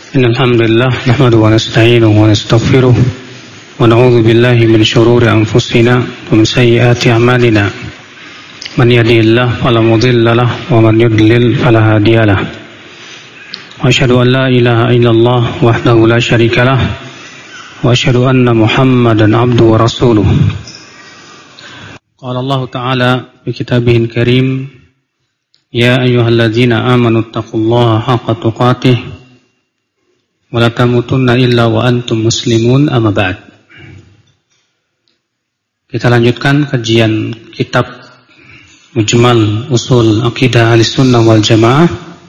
إن الحمد لله نحمده ونستعينه ونستغفره ونعوذ بالله من شرور أنفسنا ومن سيئات أعمالنا من يهده الله فلا مضل له ومن يضلل فلا هادي له وأشهد أن لا إله إلا الله وحده لا شريك له وأشهد أن محمدا عبده ورسوله قال الله تعالى في كتابه الكريم يا أيها الذين آمنوا اتقوا الله حق تقاته ولا تموتن إلا وأنتم مسلمون أما بعد. Kita lanjutkan kajian kitab Mujmal Usul Aqidah Ahlussunnah wal Jamaah.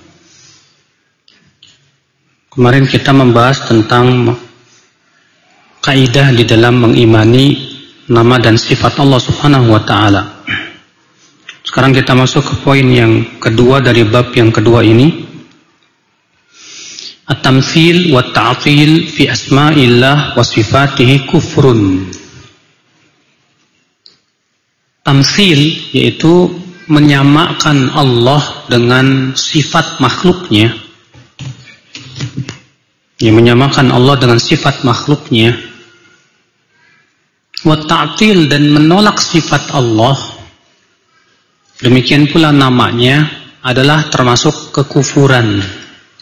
Kemarin kita membahas tentang kaidah di dalam mengimani nama dan sifat Allah Subhanahu wa taala. Sekarang kita masuk ke poin yang kedua dari bab yang kedua ini. At-tamtsil wa ta'til fi asma'illah wa sifatihi kufrun. Tamtsil yaitu menyamakan Allah dengan sifat makhluknya. Ya, menyamakan Allah dengan sifat makhluknya. Wa ta'til dan menolak sifat Allah. Demikian pula namanya adalah termasuk kekufuran.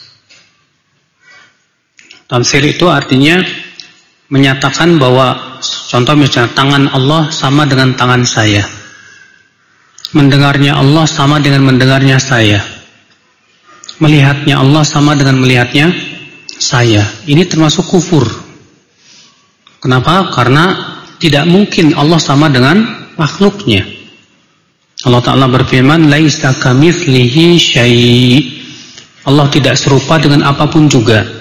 Tamtsil itu artinya menyatakan bahwa contoh misalnya tangan Allah sama dengan tangan saya. Mendengarnya Allah sama dengan mendengarnya saya. Melihatnya Allah sama dengan melihatnya saya. Ini termasuk kufur. Kenapa? Karena tidak mungkin Allah sama dengan makhluknya. Allah Ta'ala berfirman, laisa kamitslihi syai'. Allah tidak serupa dengan apapun juga.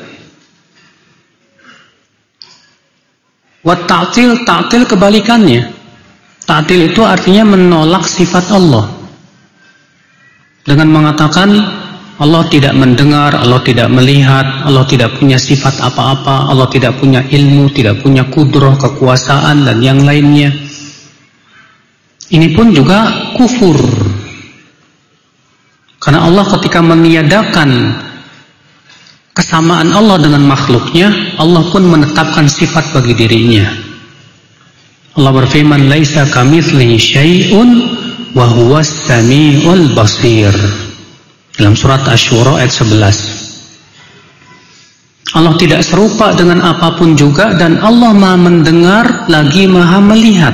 Wat ta'til, ta'til kebalikannya. Ta'til itu artinya menolak sifat Allah. Dengan mengatakan Allah tidak mendengar, Allah tidak melihat, Allah tidak punya sifat apa-apa, Allah tidak punya ilmu, tidak punya kudrah, kekuasaan dan yang lainnya. Ini pun juga kufur. Karena Allah ketika meniadakan kesamaan Allah dengan makhluknya, Allah pun menetapkan sifat bagi dirinya. Allah berfirman, laisa kamitslihi syai'un wa huwas samiul basir. Dalam surat Asy-Syura ayat 11. Allah tidak serupa dengan apapun juga dan Allah Maha mendengar lagi Maha melihat.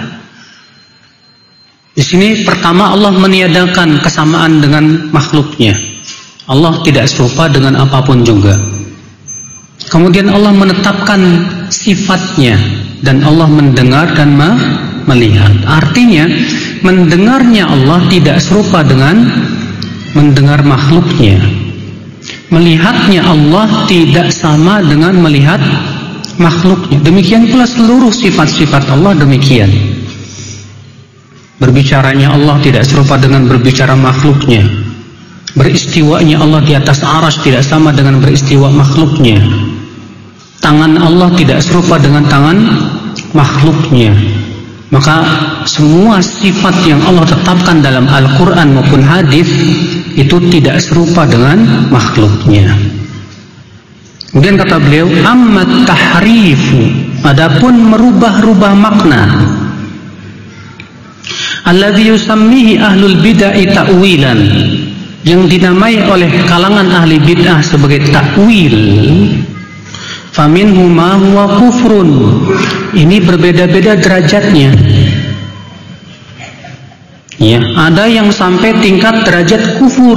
Di sini pertama Allah meniadakan kesamaan dengan makhluknya. Allah tidak serupa dengan apapun juga. Kemudian Allah menetapkan sifatnya dan Allah mendengar dan melihat. Artinya mendengarnya Allah tidak serupa dengan mendengar makhluknya. Melihatnya Allah tidak sama dengan melihat makhluknya. Demikian pula seluruh sifat-sifat Allah demikian. Berbicaranya Allah tidak serupa dengan berbicara makhluknya. Beristiwanya Allah di atas arsy tidak sama dengan beristiwa makhluknya. Tangan Allah tidak serupa dengan tangan makhluknya. Maka semua sifat yang Allah tetapkan dalam Al-Quran maupun hadis itu tidak serupa dengan makhluknya. Kemudian kata beliau, ammat tahrifu, adapun merubah-rubah makna, alladzi yusammihi ahlul bid'ah ta'wilan, yang dinamai oleh kalangan ahli bid'ah sebagai takwil, faminhu ma huwa kufrun. Ini berbeda-beda derajatnya. Ya, ada yang sampai tingkat derajat kufur.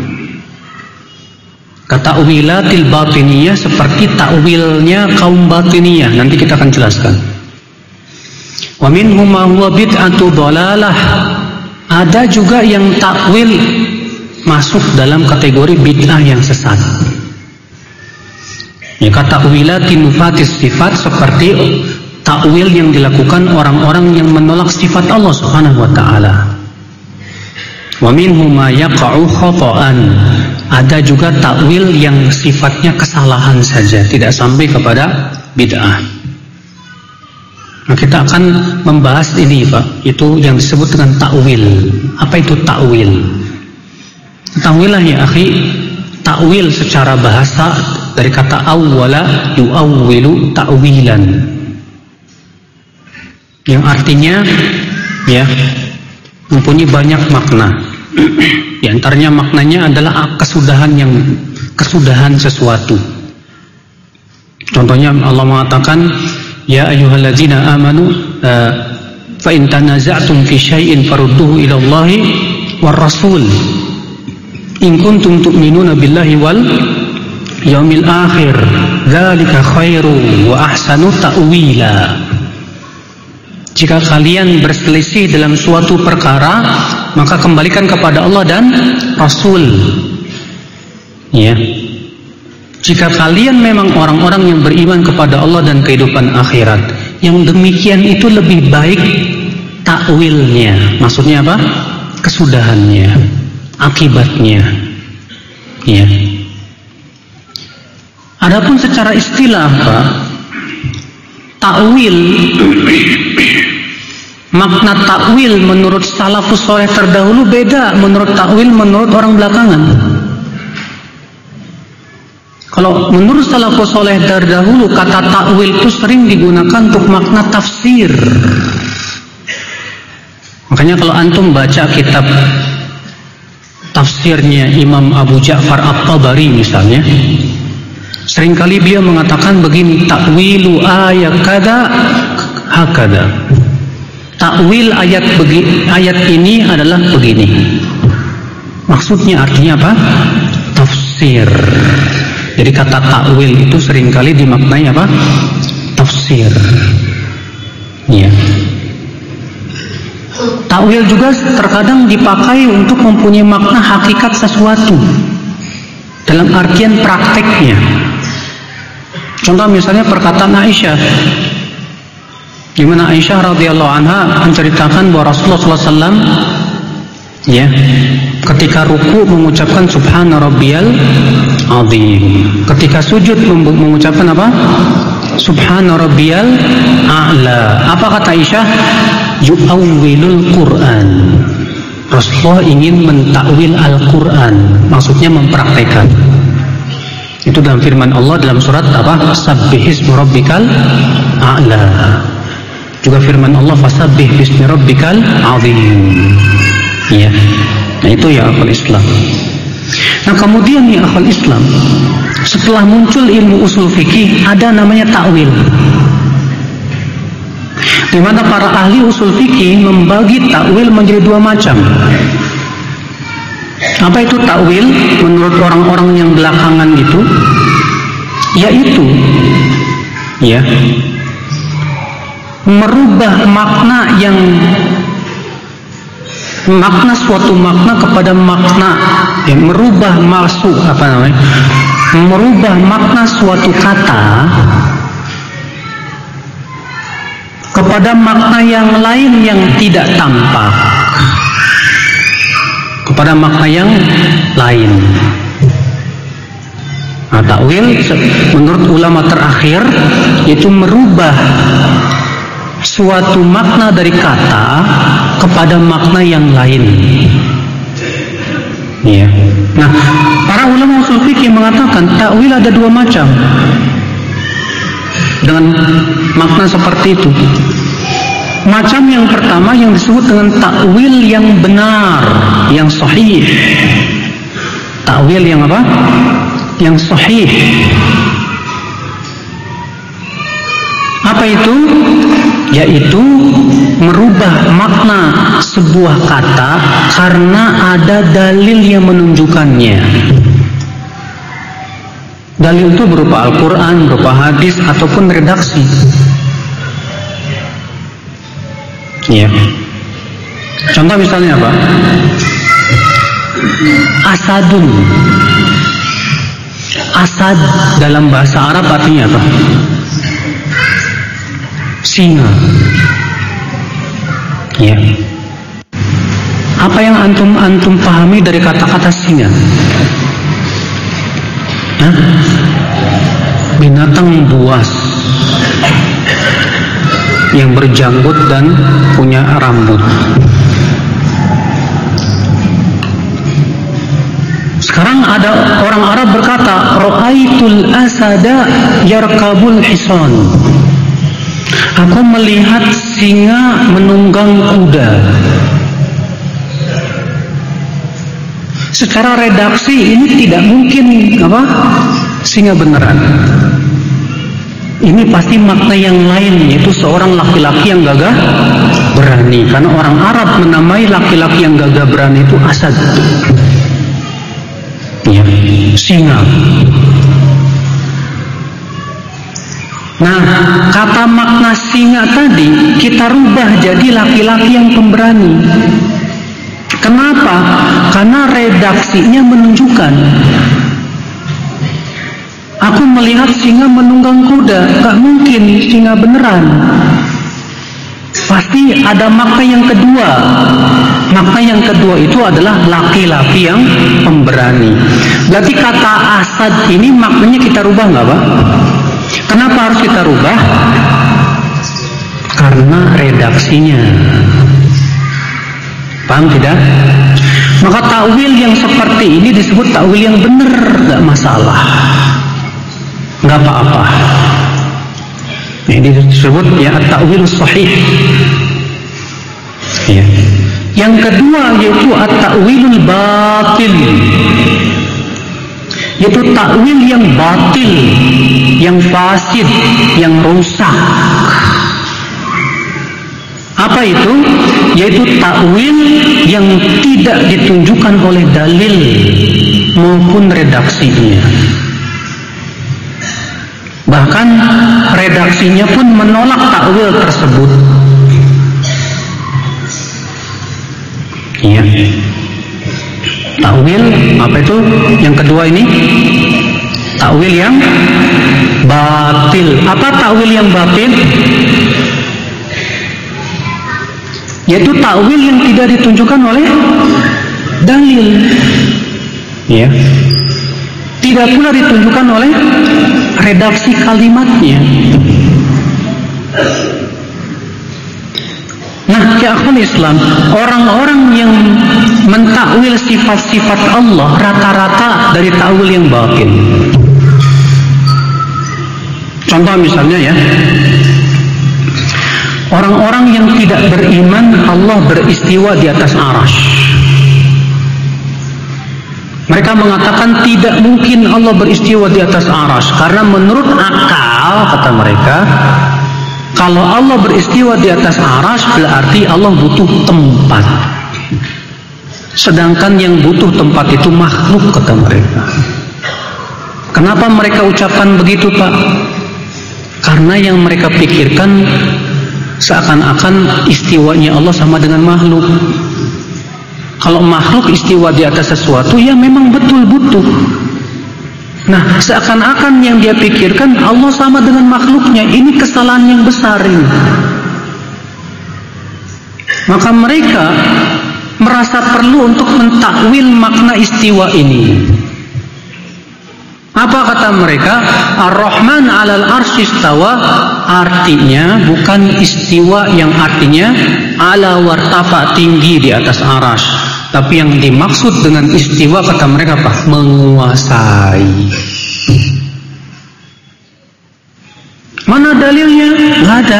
Kata'wilatil batiniyah, seperti takwilnya kaum batiniyah. Nanti kita akan jelaskan. Wa minhu ma huwa bid'atu dhalalah. Ada juga yang takwil masuk dalam kategori bid'ah yang sesat. Ya, kata ta'wilatin nufatis sifat, seperti takwil yang dilakukan orang-orang yang menolak sifat Allah Subhanahu wa taala. Wa minhu ma yaqa'u khata'an. Ada juga takwil yang sifatnya kesalahan saja, tidak sampai kepada bid'ah. Nah, kita akan membahas ini, Pak. Itu yang disebut dengan takwil. Apa itu takwil? Ketahuilah ya akhi, takwil secara bahasa dari kata awwala yu'awwilu ta'wilan, yang artinya ya mempunyai banyak makna. Di antaranya maknanya adalah kesudahan sesuatu. Contohnya Allah mengatakan, ya ayyuhalladzina amanu fa in tanaza'tum fi syai'in farudduhu ila Allahi war rasul in kuntum tu'minuna billahi wal yaumil akhir dzalika khairu wa ahsanu ta'wila. Jika kalian berselisih dalam suatu perkara, maka kembalikan kepada Allah dan Rasul. Ya. Jika kalian memang orang-orang yang beriman kepada Allah dan kehidupan akhirat, yang demikian itu lebih baik takwilnya. Maksudnya apa? Kesudahannya, akibatnya. Ya. Adapun secara istilah apa? Takwil, makna takwil menurut salafus saleh terdahulu beda menurut takwil menurut orang belakangan. Kalau menurut salafus saleh terdahulu, kata takwil itu sering digunakan untuk makna tafsir. Makanya kalau antum baca kitab tafsirnya Imam Abu Ja'far At-Tabari misalnya, seringkali beliau mengatakan begini, takwilu ayat kada hakada. Takwil ayat ini adalah begini. Maksudnya artinya apa? Tafsir. Jadi kata takwil itu seringkali dimaknai apa? Tafsir. Ya. Takwil juga terkadang dipakai untuk mempunyai makna hakikat sesuatu dalam artian prakteknya. Contoh misalnya perkataan Aisyah, di mana Aisyah radhiyallahu anha menceritakan bahwa Rasulullah SAW ya ketika ruku mengucapkan subhana rabbiyal azim, ketika sujud mengucapkan apa? Subhana rabbiyal a'la. Apa kata Aisyah? Yu'awwilul Qur'an. Rasulullah ingin mentakwil Al-Quran, maksudnya mempraktekkan. Itu dalam firman Allah dalam surat apa? Sabbihismi rabbikal a'la. Juga firman Allah fasabbih bismi rabbikal azim. Ya. Nah itu ya akhul Islam. Nah kemudian ya akhul Islam, setelah muncul ilmu usul fikih ada namanya takwil, di mana para ahli usul fikih membagi takwil menjadi dua macam. Apa itu takwil menurut orang-orang yang belakangan itu? Yaitu ya merubah makna suatu makna kepada makna, ya, merubah makna suatu kata kepada makna yang lain yang tidak tampak, kepada makna yang lain. Nah, takwil menurut ulama terakhir yaitu merubah suatu makna dari kata kepada makna yang lain. Ya. Nah, para ulama usul fikih mengatakan takwil ada dua macam dengan makna seperti itu. Macam yang pertama yang disebut dengan takwil yang benar, yang sahih. Takwil yang apa? Yang sahih. Apa itu? Yaitu merubah makna sebuah kata karena ada dalil yang menunjukkannya. Dalil itu berupa Al-Quran, berupa hadis, ataupun redaksi. Ya. Contoh misalnya apa? Asadun. Asad dalam bahasa Arab artinya apa? Singa. Ya. Apa yang antum pahami dari kata-kata singa? Hah? Binatang buas yang berjanggut dan punya rambut. Sekarang ada orang Arab berkata, Ra'aitul asada yarkabul hisan. Aku melihat singa menunggang kuda. Secara redaksi ini tidak mungkin singa beneran. Ini pasti makna yang lain, yaitu seorang laki-laki yang gagah berani. Karena orang Arab menamai laki-laki yang gagah berani itu asad. Ya, singa. Nah, kata makna singa tadi kita rubah jadi laki-laki yang pemberani. Kenapa? Karena redaksinya menunjukkan aku melihat singa menunggang kuda. Gak mungkin singa beneran. Pasti ada makna yang kedua. Makna yang kedua itu adalah laki-laki yang pemberani. Berarti kata asad ini maknanya kita rubah nggak, Pak? Kenapa harus kita rubah? Karena redaksinya. Paham tidak? Maka takwil yang seperti ini disebut takwil yang benar, nggak masalah, nggak apa-apa. Ini disebut ya at-ta'wil sahih. Ya. Yang kedua yaitu at-ta'wilul batil, yaitu takwil yang batil, yang fasid, yang rusak. Apa itu? Yaitu takwil yang tidak ditunjukkan oleh dalil maupun redaksinya. Bahkan redaksinya pun menolak takwil tersebut. Iya. Takwil apa itu? Yang kedua ini takwil yang batil. Apa takwil yang batil? Yaitu takwil yang tidak ditunjukkan oleh dalil. Ya. Tidak pula ditunjukkan oleh redaksi kalimatnya. Nah, ya akhul Islam, orang-orang yang mentakwil sifat-sifat Allah rata-rata dari takwil yang batil. Contoh misalnya ya, orang-orang yang tidak beriman Allah beristiwa di atas arasy. Mereka mengatakan tidak mungkin Allah beristiwa di atas arasy karena menurut akal, kata mereka, kalau Allah beristiwa di atas arasy berarti Allah butuh tempat. Sedangkan yang butuh tempat itu makhluk, kata mereka. Kenapa mereka ucapkan begitu, Pak? Karena yang mereka pikirkan seakan-akan istiwanya Allah sama dengan makhluk. Kalau makhluk istiwa di atas sesuatu, ya memang betul butuh. Nah, seakan-akan yang dia pikirkan Allah sama dengan makhluknya. Ini kesalahan yang besar ini. Maka mereka merasa perlu untuk mentakwil makna istiwa ini. Apa kata mereka? Ar-Rahman 'alal arsy istawa, artinya bukan istiwa yang artinya ala wartafa, tinggi di atas arasy, tapi yang dimaksud dengan istiwa kata mereka apa? Menguasai. Mana dalilnya? Nggak ada.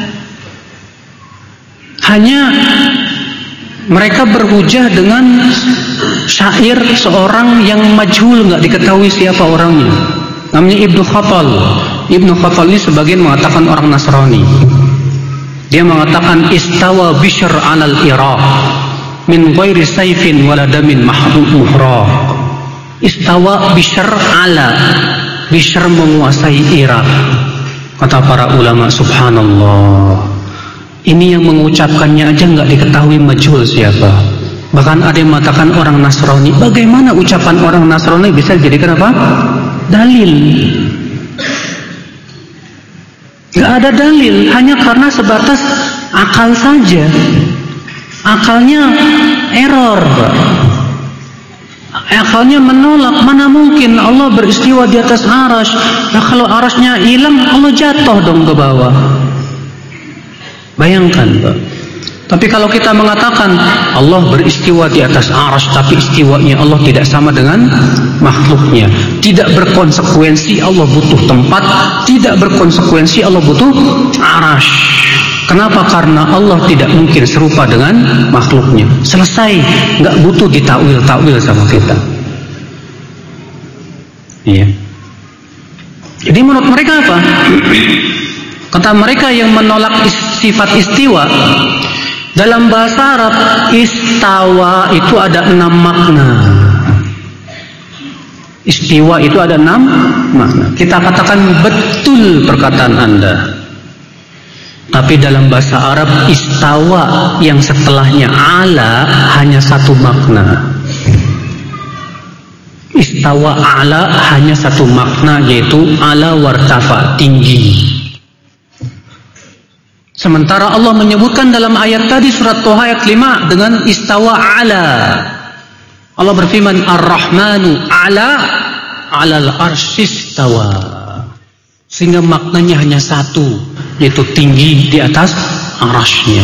Hanya mereka berhujah dengan syair seorang yang majhul, nggak diketahui siapa orangnya. Namanya Ibnu Khattal. Ibnu Khattal ini sebagian mengatakan orang Nasrani. Dia mengatakan istawa Bishr 'alal Iraq min ghairi sayfin wala damin muhraq. Istawa Bishr 'ala, Bishr menguasai Irak. Kata para ulama, subhanallah. Ini yang mengucapkannya aja nggak diketahui majhul siapa. Bahkan ada yang mengatakan orang Nasrani. Bagaimana ucapan orang Nasrani bisa dijadikan apa? Dalil. Nggak ada dalil, hanya karena sebatas akal saja. Akalnya error, akalnya menolak. Mana mungkin Allah beristiwa di atas arasy? Nah, kalau arasnya hilang, Allah jatuh dong ke bawah. Bayangkan, Pak. Tapi kalau kita mengatakan Allah beristiwa di atas arsy, tapi istiwanya Allah tidak sama dengan makhluknya, tidak berkonsekuensi Allah butuh tempat, tidak berkonsekuensi Allah butuh arsy. Kenapa? Karena Allah tidak mungkin serupa dengan makhluknya. Selesai, nggak butuh ditakwil-takwil sama kita. Iya. Jadi menurut mereka apa? Kata mereka yang menolak sifat istiwa, dalam bahasa Arab istawa itu ada 6 makna. Istiwa itu ada 6 makna. Kita katakan betul perkataan Anda. Tapi dalam bahasa Arab istawa yang setelahnya ala hanya 1 makna. Istawa ala hanya 1 makna, yaitu ala wartafa, tinggi. Sementara Allah menyebutkan dalam ayat tadi surat Toha ayat 5 dengan istawa ala. Allah berfirman Ar-Rahmanu alal arsy istawa. Sehingga maknanya hanya 1, yaitu tinggi di atas arasy-Nya.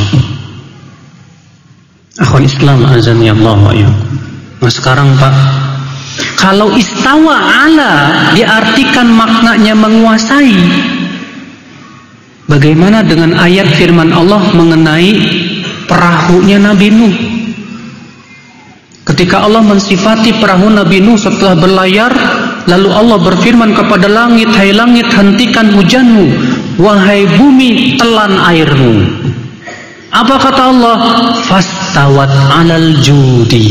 Akhwan Islam azani Allah wa iyyakum. Nah sekarang Pak, kalau istawa ala diartikan maknanya menguasai, bagaimana dengan ayat firman Allah mengenai perahunya Nabi Nuh? Ketika Allah mensifati perahu Nabi Nuh setelah berlayar, lalu Allah berfirman kepada langit, "Hai langit, hentikan hujanmu, wahai bumi, telan airmu." Apa kata Allah? Fastawat 'alal judi.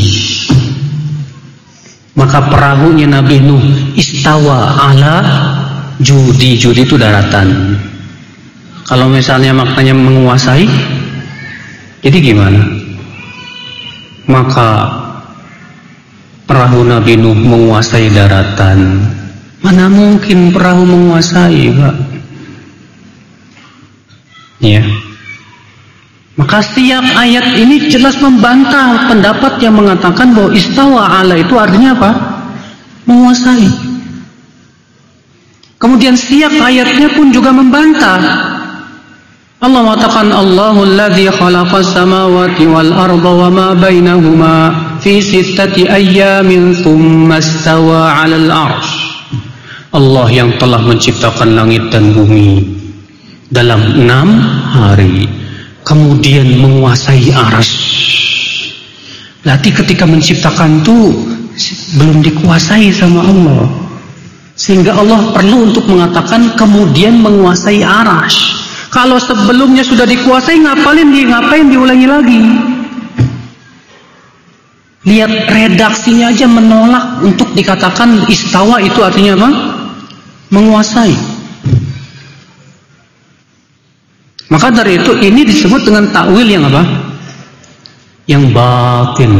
Maka perahunya Nabi Nuh istawa ala judi. Judi itu daratan. Kalau misalnya maknanya menguasai, jadi gimana? Maka perahu Nabi Nuh menguasai daratan. Mana mungkin perahu menguasai, Pak? Ya. Maka setiap ayat ini jelas membantah pendapat yang mengatakan bahwa istawa ala itu artinya apa? Menguasai. Kemudian setiap ayatnya pun juga membantah. Allah mengatakan Allahul ladzi khalaqas samawati wal arda wa ma bainahuma fi 6 ayyamin tsumma istawa 'alal 'arsy. Allah yang telah menciptakan langit dan bumi dalam 6 hari, kemudian menguasai arsy. Berarti ketika menciptakan itu belum dikuasai sama Allah, sehingga Allah perlu untuk mengatakan kemudian menguasai arsy. Kalau sebelumnya sudah dikuasai, ngapain diulangi lagi? Lihat redaksinya aja menolak untuk dikatakan istawa itu artinya apa? Menguasai. Maka dari itu ini disebut dengan takwil yang apa? Yang batin.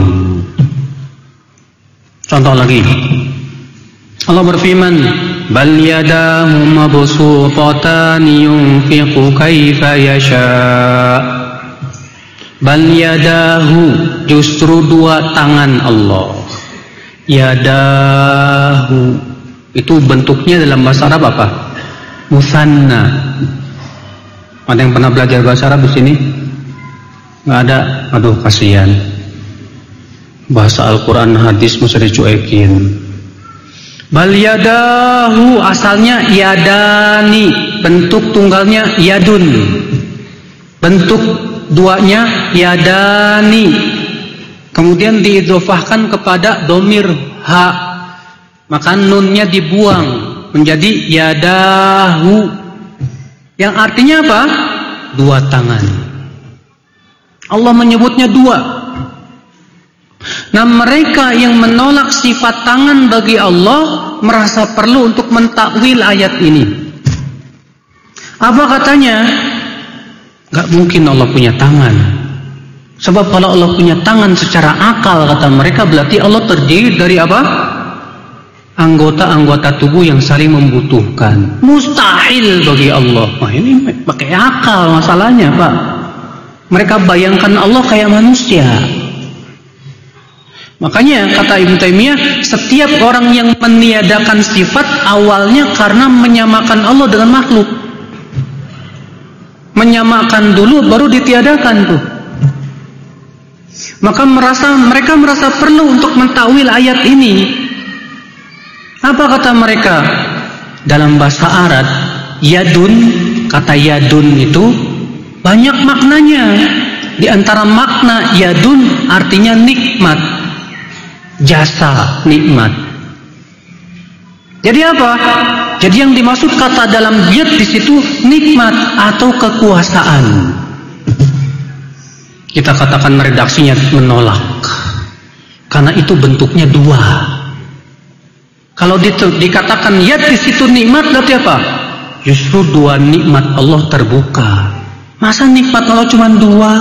Contoh lagi. Allah berfirman, "Bal yadahu mabsuutatan yunfiqu kaifa yasha." Bal yadahu, justru 2 tangan Allah. Yadahu itu bentuknya dalam bahasa Arab apa? Musanna. Ada yang pernah belajar bahasa Arab di sini? Nggak ada? Aduh kasihan. Bahasa Al-Quran hadis mesti dicuekin. Bal yadahu asalnya yadani, bentuk tunggalnya yadun, bentuk 2-nya yadani, kemudian diidhofahkan kepada domir ha, maka nunnya dibuang menjadi yadahu, yang artinya apa? 2 tangan. Allah menyebutnya 2. Nah mereka yang menolak sifat tangan bagi Allah merasa perlu untuk mentakwil ayat ini. Apa katanya? Gak mungkin Allah punya tangan. Sebab kalau Allah punya tangan secara akal, kata mereka, berarti Allah terdiri dari apa? Anggota-anggota tubuh yang saling membutuhkan. Mustahil bagi Allah. Wah ini pakai akal masalahnya Pak. Mereka bayangkan Allah kayak manusia. Makanya kata Ibnu Taimiyah, setiap orang yang meniadakan sifat awalnya karena menyamakan Allah dengan makhluk. Menyamakan dulu baru ditiadakan tuh. Maka mereka merasa perlu untuk mentakwil ayat ini. Apa kata mereka? Dalam bahasa Arab, yadun, kata yadun itu banyak maknanya. Di antara makna yadun artinya nikmat, jasa, nikmat. Jadi apa? Jadi yang dimaksud kata dalam yad di situ nikmat atau kekuasaan. Kita katakan redaksinya menolak, karena itu bentuknya dua. Kalau dikatakan yad di situ nikmat, berarti apa? Justru dua nikmat Allah terbuka. Masa nikmat Allah cuma dua?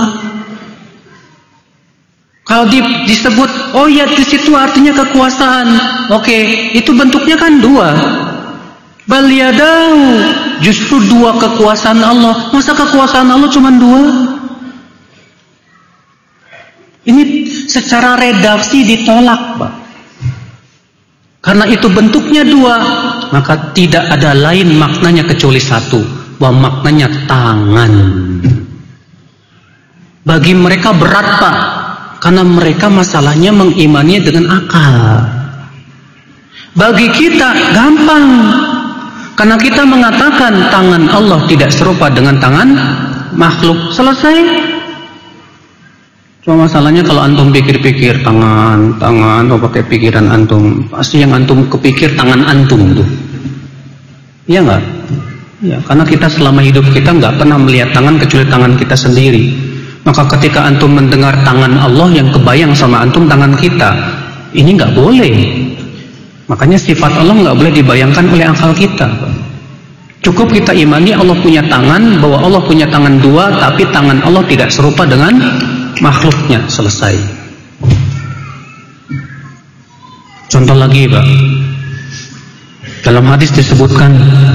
Kalau disebut oh ya di situ artinya kekuasaan, oke, itu bentuknya kan dua. Bal yadahu, justru dua kekuasaan Allah. Masa kekuasaan Allah cuma dua? Ini secara redaksi ditolak, Pak. Karena itu bentuknya dua, maka tidak ada lain maknanya kecuali satu, bahwa maknanya tangan. Bagi mereka berat, Pak. Karena mereka masalahnya mengimaninya dengan akal. Bagi kita gampang. Karena kita mengatakan tangan Allah tidak serupa dengan tangan makhluk. Selesai. Cuma masalahnya kalau antum pikir-pikir tangan, oh pakai pikiran antum. Pasti yang antum kepikir tangan antum tuh. Iya enggak? Ya, karena kita selama hidup kita enggak pernah melihat tangan kecuali tangan kita sendiri. Maka ketika antum mendengar tangan Allah yang kebayang sama antum tangan kita, ini nggak boleh. Makanya sifat Allah nggak boleh dibayangkan oleh akal kita. Cukup kita imani Allah punya tangan, bahwa Allah punya tangan dua, tapi tangan Allah tidak serupa dengan makhluknya. Selesai. Contoh lagi, Pak. Dalam hadis disebutkan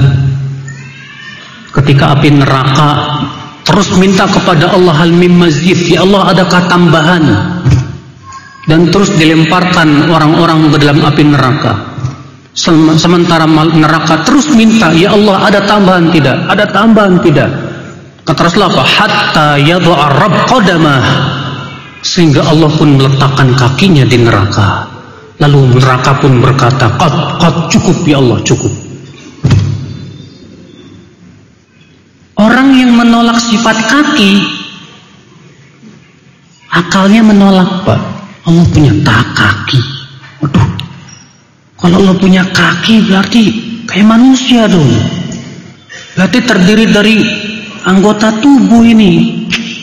ketika api neraka terus minta kepada Allah, hal mim mazid, ya Allah adakah tambahan, dan terus dilemparkan orang-orang ke dalam api neraka. Sementara neraka terus minta, ya Allah ada tambahan tidak, ada tambahan tidak. Kata Rasulullah, hatta yadha'a rabb qadamah, sehingga Allah pun meletakkan kakinya di neraka. Lalu neraka pun berkata, qad cukup ya Allah, cukup. Orang yang menolak sifat kaki, akalnya menolak, Pak. Allah punya kaki. Waduh, kalau Allah punya kaki berarti kayak manusia dong. Berarti terdiri dari anggota tubuh ini.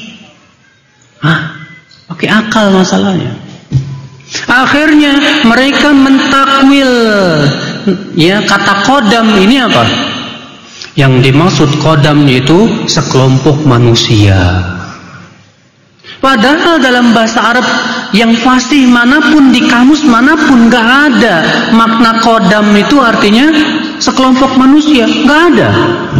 Pakai akal masalahnya. Akhirnya mereka mentakwil, ya, kata qadam ini apa? Yang dimaksud qadam itu sekelompok manusia. Padahal dalam bahasa Arab yang fasih manapun, di kamus manapun, gak ada makna qadam itu artinya sekelompok manusia. Gak ada.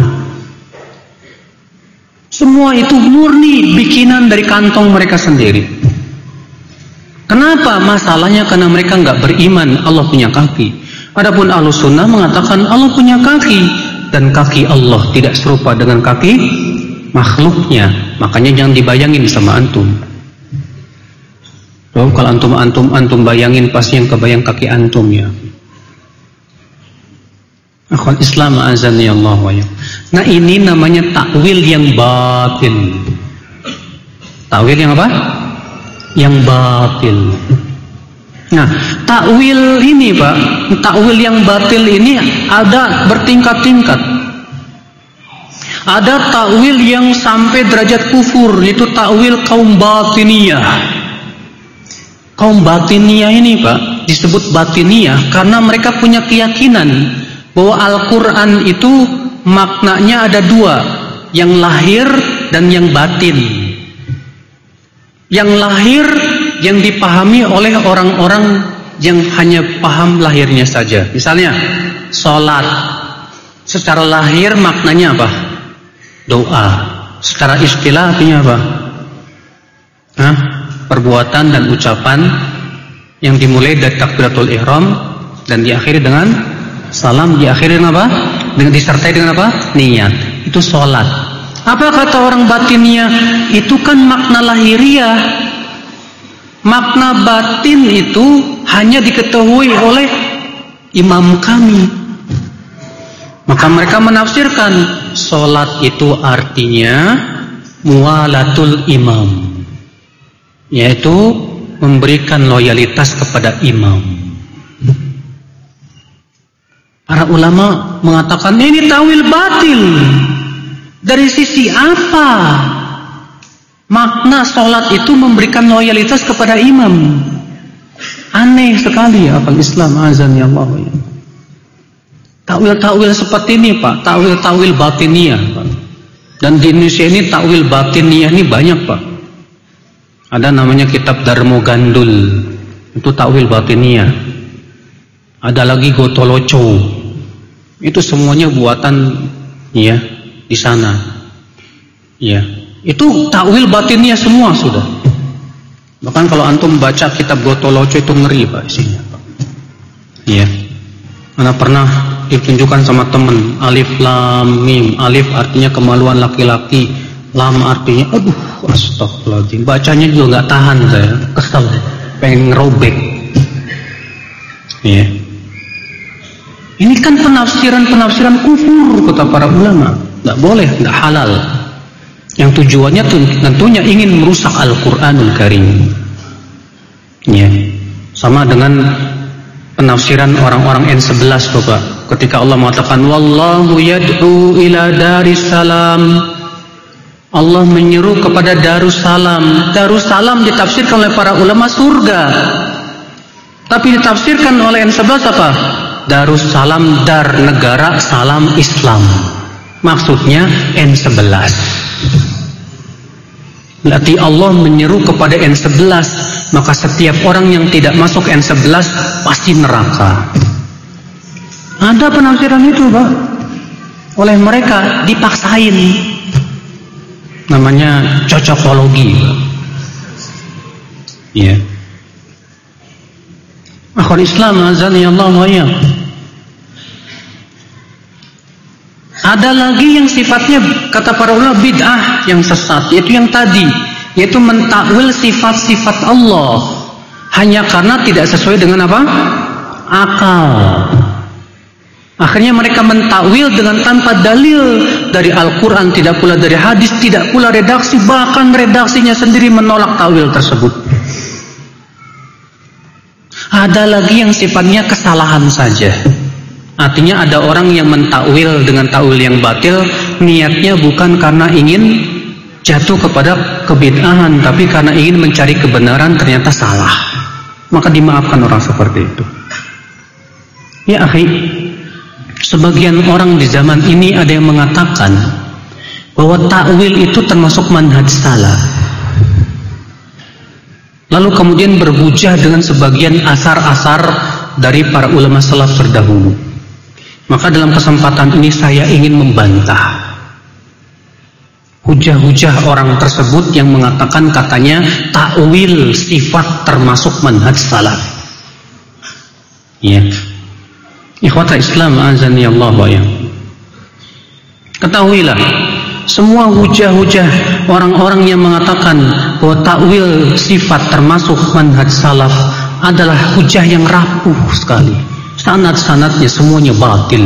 Semua itu murni bikinan dari kantong mereka sendiri. Kenapa? Masalahnya karena mereka gak beriman Allah punya kaki. Adapun Ahlus Sunnah mengatakan Allah punya kaki. Dan kaki Allah tidak serupa dengan kaki makhluknya. Makanya jangan dibayangin sama antum. Kalau antum bayangin, pasti yang kebayang kaki antum, ya. Akhwal Islam azani Allah wa ya. Nah, ini namanya takwil yang batil. Takwil yang apa? Yang batil. Nah, takwil ini, Pak, takwil yang batil ini ada bertingkat-tingkat. Ada takwil yang sampai derajat kufur, yaitu takwil kaum batiniyah. Kaum batiniyah ini, Pak, disebut batiniyah karena mereka punya keyakinan bahwa Al-Quran itu maknanya ada dua, yang lahir dan yang batin. Yang lahir yang dipahami oleh orang-orang yang hanya paham lahirnya saja. Misalnya sholat, secara lahir maknanya apa? Doa. Secara istilah artinya apa? Perbuatan dan ucapan yang dimulai dari takbiratul ihram dan diakhiri dengan salam, diakhiri dengan apa? Disertai dengan apa? Niat. Itu sholat. Apa kata orang batinnya? Itu kan makna lahiriah. makna batin itu hanya diketahui oleh imam kami. Maka mereka menafsirkan sholat itu artinya muwalatul imam, yaitu memberikan loyalitas kepada imam. Para ulama mengatakan ini tawil batil. Dari sisi apa makna sholat itu memberikan loyalitas kepada imam? Aneh sekali ya akal Islam, azan ya Allah. Takwil-takwil seperti ini Pak, takwil-takwil batiniyah Pak. Dan di Indonesia ini takwil batiniyah ini banyak Pak. Ada namanya kitab Darmo Gandul, itu takwil batiniyah. Ada lagi Gotoloco, itu semuanya buatan ya di sana. Ya, itu takwil batiniyah semua sudah. Bahkan kalau antum baca kitab Gotoloco itu ngeri Pak isinya Pak. Iya. Mana pernah ditunjukkan sama temen, alif lam mim. Alif artinya kemaluan laki-laki, lam artinya aduh astagfirullahaladzim, bacanya juga nggak tahan saya, kesel, pengen ngerobek. Iya. Ini kan penafsiran kufur kata para ulama, nggak boleh, nggak halal. Yang tujuannya tentunya ingin merusak Al-Quranul Karim. Ya, sama dengan penafsiran orang-orang N11 Bapak. Ketika Allah mengatakan wallahu yad'u ila darissalam, Allah menyeru kepada Darussalam. Darussalam ditafsirkan oleh para ulama surga, tapi ditafsirkan oleh N11 apa? Darussalam, dar negara, salam Islam. Maksudnya N11. Berarti Allah menyeru kepada N11, maka setiap orang yang tidak masuk N11 pasti neraka. Ada penafsiran itu Pak, oleh mereka dipaksain, namanya cocokologi. Iya. Akhwat Islam azani Allah wa iyyakum. Ada lagi yang sifatnya kata para ulama bid'ah yang sesat, yaitu yang tadi, yaitu mentakwil sifat-sifat Allah hanya karena tidak sesuai dengan apa? Akal. Akhirnya mereka mentakwil dengan tanpa dalil dari Al-Quran, tidak pula dari hadis, tidak pula redaksi, bahkan redaksinya sendiri menolak takwil tersebut. Ada lagi yang sifatnya kesalahan saja. Artinya ada orang yang mentakwil dengan takwil yang batil, niatnya bukan karena ingin jatuh kepada kebid'ahan, tapi karena ingin mencari kebenaran, ternyata salah. Maka dimaafkan orang seperti itu. Ya akhi, sebagian orang di zaman ini ada yang mengatakan bahwa takwil itu termasuk manhaj salaf. Lalu kemudian berhujah dengan sebagian asar-asar dari para ulama salaf terdahulu. Maka dalam kesempatan ini saya ingin membantah hujah-hujah orang tersebut yang mengatakan katanya takwil sifat termasuk manhaj salaf. Ya. Ikhwata Islam azani Allah wa iyyakum. Ketahuilah, semua hujah-hujah orang-orang yang mengatakan bahwa takwil sifat termasuk manhaj salaf adalah hujah yang rapuh sekali. Sanad-sanadnya semuanya batil.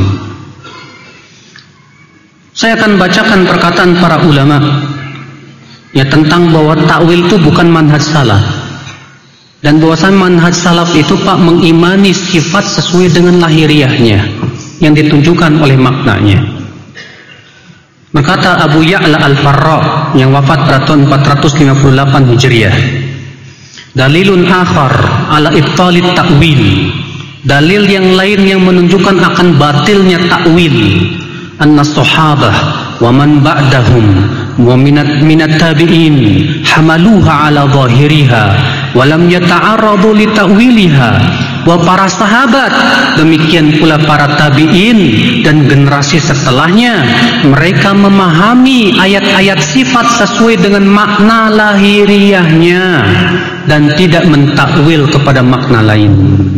Saya akan bacakan perkataan para ulama ya tentang bahwa takwil itu bukan manhaj salaf, dan bahwasanya manhaj salaf itu Pak mengimani sifat sesuai dengan lahiriahnya yang ditunjukkan oleh maknanya. Berkata Abu Ya'la Al-Farra yang wafat pada tahun 458 Hijriah, dalilun akhar ala ibtalit takwil. Dalil yang lain yang menunjukkan akan batilnya takwil, anna sahabah wa man ba'dahum wa minat tabi'in hamaluha ala zahiriha wa lam yata'arradu li ta'wiliha. Wa para sahabat, demikian pula para tabi'in dan generasi setelahnya, mereka memahami ayat-ayat sifat sesuai dengan makna lahiriahnya dan tidak mentakwil kepada makna lain.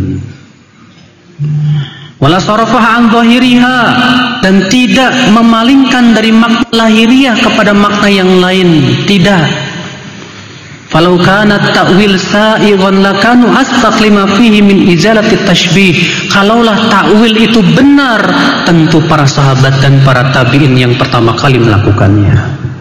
Wala sarafaha an zahiriha, dan tidak memalingkan dari makna lahiriah kepada makna yang lain, tidak. Falau kana ta'wil sa'iran lakanu astaqlima fihi min izalati tashbih. Kalaulah ta'wil itu benar, tentu para sahabat dan para tabi'in yang pertama kali melakukannya.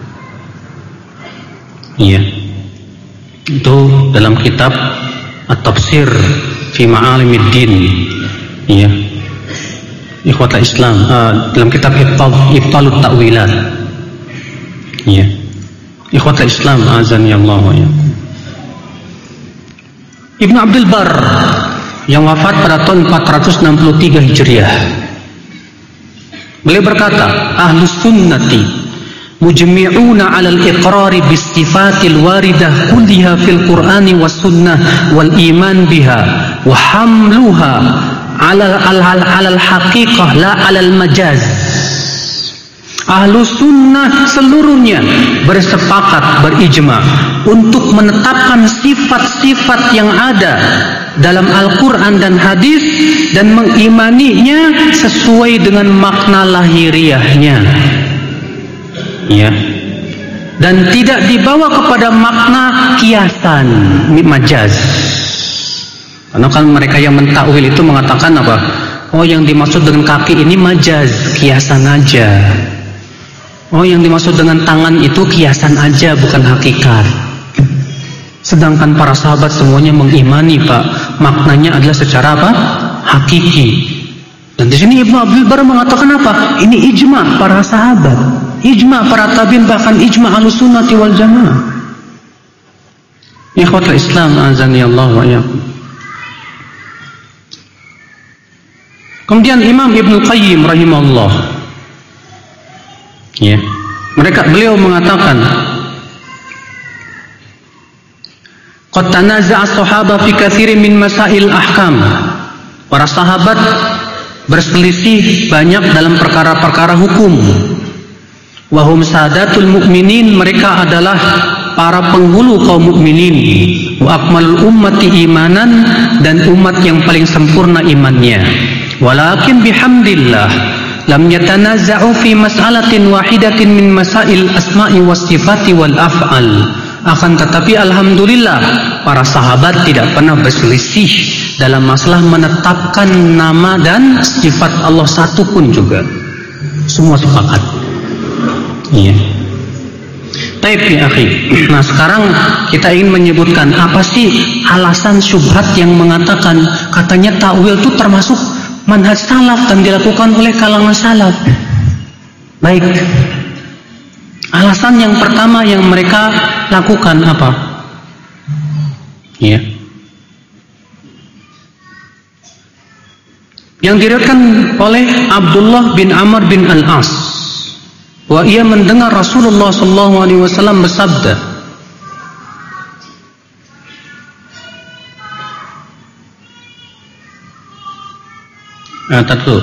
Iya. Itu dalam kitab At-Tafsir fi Ma'alimiddin. Iya. Ikhwatul Islam, dalam kitab Ibtalut Ta'wilat. Iya. Ikhwatul Islam, azani Allah wa iyyakum. Ibnu Abdul Bar yang wafat pada tahun 463 Hijriah. Beliau berkata, Ahlus Sunnati mujmi'una 'alal iqrari bis sifatil waridah kulliha fil Qur'ani was sunnah wal iman biha wa hamluha 'alal haqiqah la 'alal majaz. Ahlus sunnah seluruhnya bersepakat, berijma untuk menetapkan sifat-sifat yang ada dalam Al-Quran dan hadis dan mengimaninya sesuai dengan makna lahiriahnya, ya, dan tidak dibawa kepada makna kiasan, majaz. Karena kan mereka yang mentakwil itu mengatakan apa? Oh, yang dimaksud dengan kaki ini majaz, kiasan aja. Oh, yang dimaksud dengan tangan itu kiasan aja, bukan hakikat. Sedangkan para sahabat semuanya mengimani, Pak, maknanya adalah secara apa? Hakiki. Dan di sini Ibnu Abdul Bar mengatakan apa? Ini ijma para sahabat, ijma para tabi'in, bahkan ijma Ahlussunnah wal Jamaah. Ikhwatul Islam, azani Allah wa iyyakum. Kemudian Imam Ibnu Qayyim rahimahullah, ya, beliau mengatakan, qad tanaza'a as-sahaba fi katsirin min masail ahkam. Para sahabat berselisih banyak dalam perkara-perkara hukum. Wa hum sadatul mu'minin, mereka adalah para penghulu kaum mukminin. Wa akmalul ummati imanan, dan umat yang paling sempurna imannya. Walakin bihamdillah lam yatanaza'u fi mas'alatin wahidatin min masail asma'i was sifati wal af'al. Akan tetapi alhamdulillah para sahabat tidak pernah berselisih dalam masalah menetapkan nama dan sifat Allah satu pun juga. Semua sepakat. Iya. Baik ya akhi. Nah, sekarang kita ingin menyebutkan apa sih alasan syubhat yang mengatakan katanya takwil itu termasuk manhaj salaf dan dilakukan oleh kalangan salaf. Baik. Alasan yang pertama yang mereka lakukan apa? Ya. Yang diriwayatkan oleh Abdullah bin Amr bin Al-As, bahwa ia mendengar Rasulullah SAW bersabda, tentu.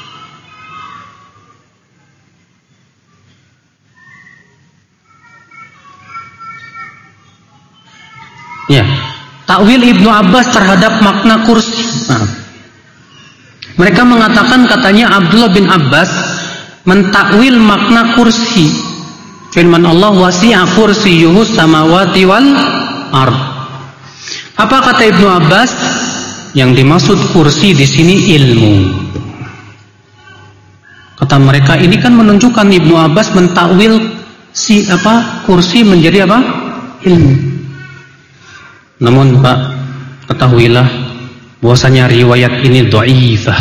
Ya, takwil Ibnu Abbas terhadap makna kursi. Mereka mengatakan katanya Abdullah bin Abbas mentakwil makna kursi. Firman Allah, wasi'a kursiyyuhu samawati wal ard. Apa kata Ibnu Abbas? Yang dimaksud kursi di sini ilmu. Kata mereka ini kan menunjukkan Ibnu Abbas mentakwil kursi menjadi apa? Ilmu. Namun Pak, ketahuilah bahwasanya riwayat ini dhaifah.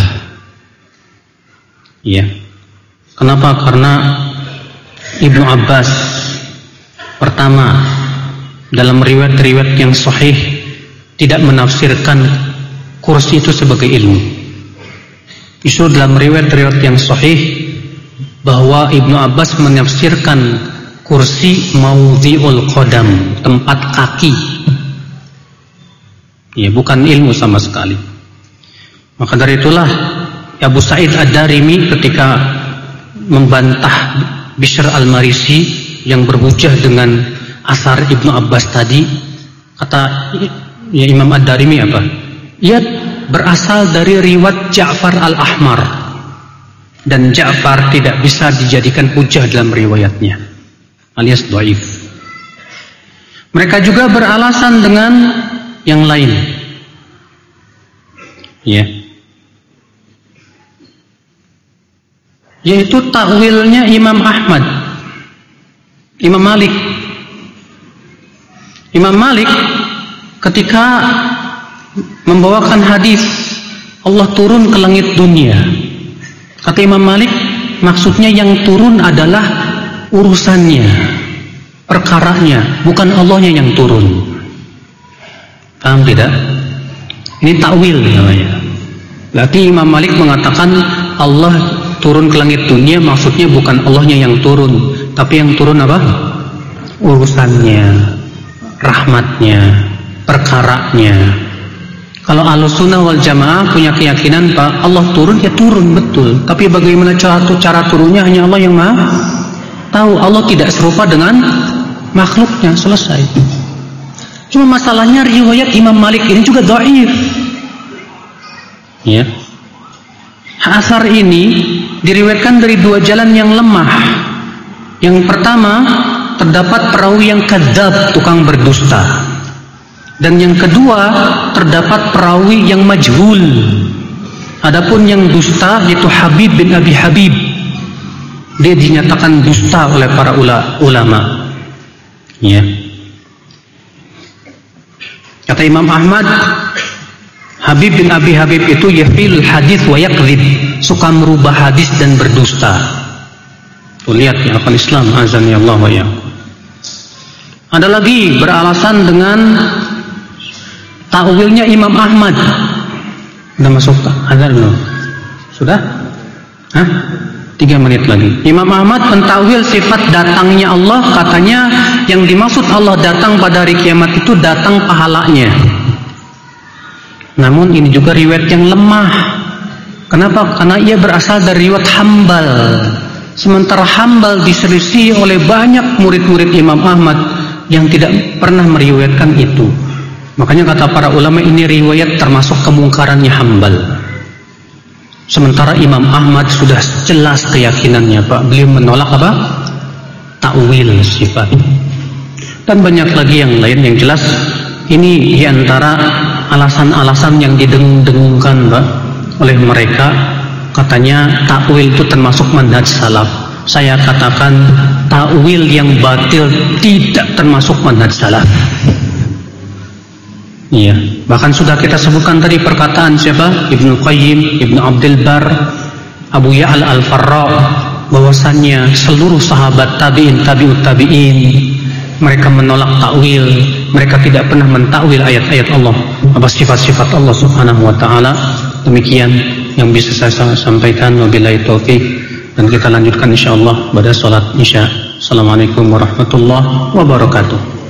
Iya. Kenapa? Karena Ibnu Abbas pertama dalam riwayat-riwayat yang sahih tidak menafsirkan kursi itu sebagai ilmu. Justru dalam riwayat-riwayat yang sahih bahwa Ibnu Abbas menafsirkan kursi maudhi'ul qadam, tempat kaki. Ya, bukan ilmu sama sekali. Maka dari itulah Abu Sa'id Ad-Darimi ketika membantah Bishr Al-Marisi yang berhujjah dengan asar Ibnu Abbas tadi, kata ya Imam Ad-Darimi apa? Ia berasal dari riwayat Ja'far Al-Ahmar, dan Ja'far tidak bisa dijadikan hujjah dalam riwayatnya, alias dhaif. Mereka juga beralasan dengan yang lain. Ya. Yaitu takwilnya Imam Ahmad, Imam Malik. Imam Malik ketika membawakan hadis Allah turun ke langit dunia, kata Imam Malik, maksudnya yang turun adalah urusannya, perkaranya, bukan Allahnya yang turun. Paham tidak? Ini takwil namanya. Berarti Imam Malik mengatakan Allah turun ke langit dunia, maksudnya bukan Allahnya yang turun, tapi yang turun apa? Urusannya, rahmatnya, perkaranya. Kalau Ahlussunnah wal Jamaah punya keyakinan Pak, Allah turun, ya turun betul, tapi bagaimana cara turunnya hanya Allah yang Maha tahu. Allah tidak serupa dengan makhluknya, selesai. Cuma masalahnya riwayat Imam Malik ini juga dhaif. Ya. Asar ini diriwayatkan dari dua jalan yang lemah. Yang pertama, terdapat perawi yang kadzab, tukang berdusta. Dan yang kedua, terdapat perawi yang majhul. Adapun yang dusta yaitu Habib bin Abi Habib, dia dinyatakan dusta oleh para ulama. Ya. Kata Imam Ahmad, Habib bin Abi Habib itu yahilul hadis wa yakdzib, suka merubah hadis dan berdusta. Tuh lihat ya, akal Islam, azan ya Allah wa ya. Ada lagi beralasan dengan takwilnya Imam Ahmad. Sudah masuk azan belum? Sudah? 3 menit lagi. Imam Ahmad mentakwil sifat datangnya Allah, katanya yang dimaksud Allah datang pada hari kiamat itu datang pahalanya. Namun ini juga riwayat yang lemah. Kenapa? Karena ia berasal dari riwayat Hambal. Sementara Hambal diselisih oleh banyak murid-murid Imam Ahmad yang tidak pernah meriwayatkan itu. Makanya kata para ulama ini riwayat termasuk kemungkarannya Hambal. Sementara Imam Ahmad sudah jelas keyakinannya Pak, beliau menolak apa? Takwil sifat. Dan banyak lagi yang lain yang jelas. Ini diantara alasan-alasan yang didengung-dengungkan Pak oleh mereka. Katanya takwil itu termasuk manhaj salaf. Saya katakan takwil yang batil tidak termasuk manhaj salaf. Iya, bahkan sudah kita sebutkan tadi perkataan siapa? Ibnu Qayyim, Ibnu Abdul Bar, Abu Ya'la Al-Farra, bahwasannya seluruh sahabat tabi'in, tabi'ut tabi'in, mereka menolak takwil, mereka tidak pernah mentakwil ayat-ayat Allah, apa sifat-sifat Allah Subhanahu wa taala. Demikian yang bisa saya sampaikan, wabillahi taufik, dan kita lanjutkan insyaallah pada salat Isya. Assalamualaikum warahmatullahi wabarakatuh.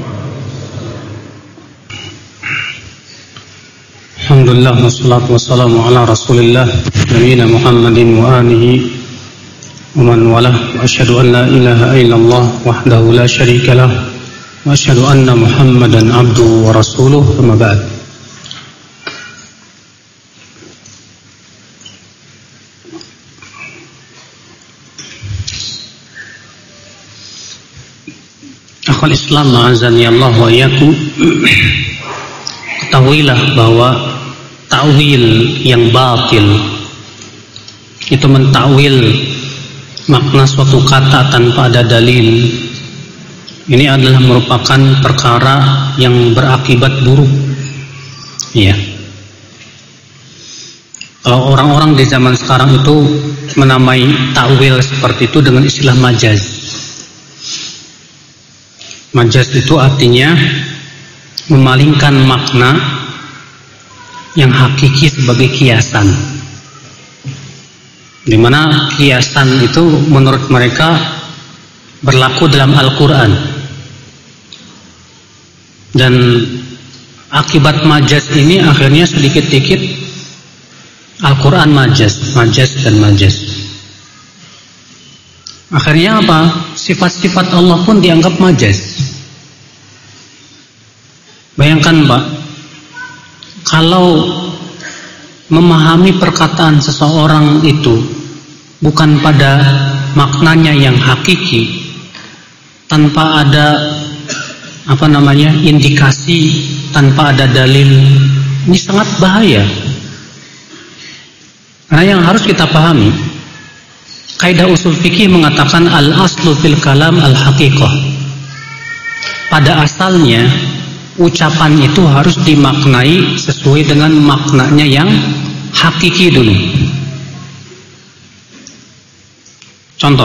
Alhamdulillah wassalatu wassalamu ala Rasulillah nabiyina Muhammadin wa alihi wa man walah, wa asyhadu an la ilaha illallah wahdahu la syarika lah, wa asyhadu anna Muhammadan abduhu wa rasuluh, amma ba'd. Akhwal Islam ma'azani Allah wa iyyakum, ketahuilah bahwa takwil yang batil itu mentakwil makna suatu kata tanpa ada dalil. Ini adalah merupakan perkara yang berakibat buruk. Ya. Kalau orang-orang di zaman sekarang itu menamai takwil seperti itu dengan istilah majaz. Majaz itu artinya memalingkan makna yang hakiki sebagai kiasan, di mana kiasan itu menurut mereka berlaku dalam Al-Quran, dan akibat majaz ini akhirnya sedikit-sedikit Al-Quran majaz, majaz dan majaz. Akhirnya apa? Sifat-sifat Allah pun dianggap majaz. Bayangkan Pak, kalau memahami perkataan seseorang itu bukan pada maknanya yang hakiki, tanpa ada indikasi tanpa ada dalil, ini sangat bahaya. Karena yang harus kita pahami, kaidah usul fikih mengatakan al-aslu fil kalam al-haqiqah. Pada asalnya ucapan itu harus dimaknai sesuai dengan maknanya yang hakiki dulu. Contoh,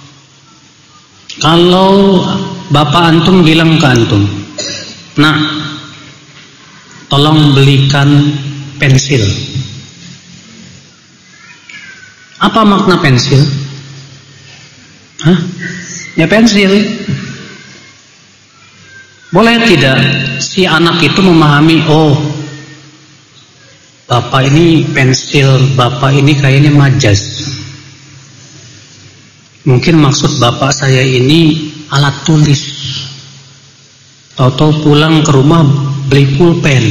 kalau bapak antum bilang ke antum, "Nak, tolong belikan pensil." Apa makna pensil? Ya pensil. Boleh tidak si anak itu memahami, oh, bapak ini pensil, bapak ini kayaknya majas. Mungkin maksud bapak saya ini alat tulis. Tahu-tahu pulang ke rumah beli pulpen.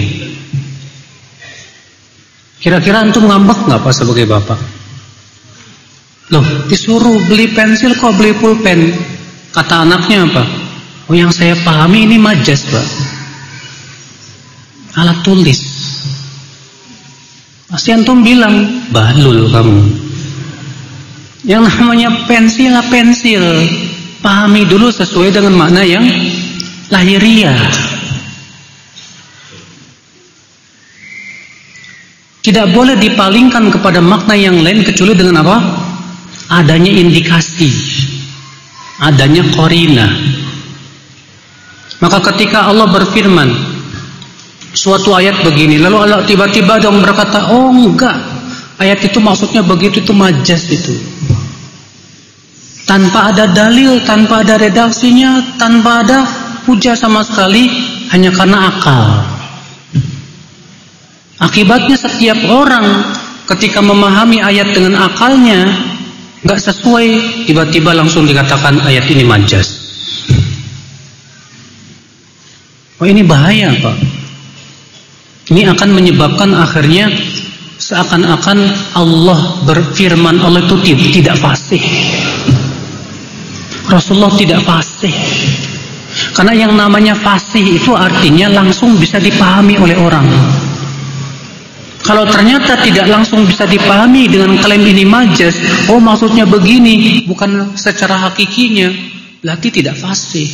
Kira-kira antum ngambek nggak Pak sebagai bapak? Loh, disuruh beli pensil kok beli pulpen? Kata anaknya apa? Oh, yang saya pahami ini majas, Pak. Alat tulis. Pasti antum bilang, bahlul kamu. Yang namanya pensil, pahami dulu sesuai dengan makna yang lahiriah. Tidak boleh dipalingkan kepada makna yang lain kecuali dengan apa? Adanya indikasi, adanya qarina. Maka ketika Allah berfirman suatu ayat begini, lalu Allah tiba-tiba dong berkata, oh enggak, ayat itu maksudnya begitu, itu majas itu. Tanpa ada dalil, tanpa ada redaksinya, tanpa ada hujah sama sekali, hanya karena akal. Akibatnya setiap orang ketika memahami ayat dengan akalnya nggak sesuai, tiba-tiba langsung dikatakan ayat ini majas. Oh, ini bahaya, Pak. Ini akan menyebabkan akhirnya seakan-akan Allah berfirman, Allah itu tidak fasih. Rasulullah tidak fasih. Karena yang namanya fasih itu artinya langsung bisa dipahami oleh orang. Kalau ternyata tidak langsung bisa dipahami dengan klaim ini majas, oh maksudnya begini, bukan secara hakikinya, berarti tidak fasih.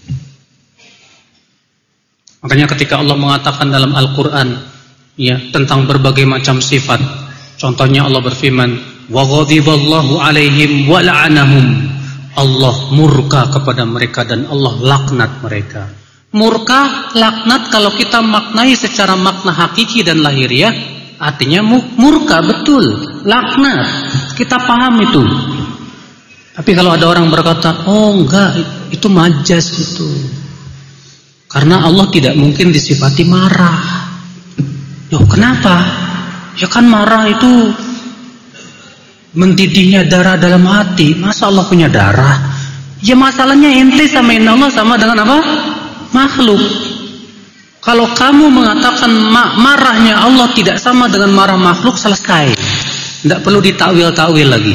Makanya ketika Allah mengatakan dalam Al-Quran ya, tentang berbagai macam sifat, contohnya Allah berfirman, wa ghadiballahu alaihim wa la'anahum. Allah murka kepada mereka dan Allah laknat mereka. Murka, laknat kalau kita maknai secara makna hakiki dan lahiriah, artinya murka, betul, laknat, kita paham itu. Tapi kalau ada orang berkata, oh enggak, itu majas itu, karena Allah tidak mungkin disifati marah. Loh, kenapa? Ya kan marah itu mendidihnya darah dalam hati. Masa Allah punya darah? Ya masalahnya ente sama Allah sama dengan apa? Makhluk. Kalau kamu mengatakan marahnya Allah tidak sama dengan marah makhluk, selesai. Tidak perlu ditakwil-takwil lagi.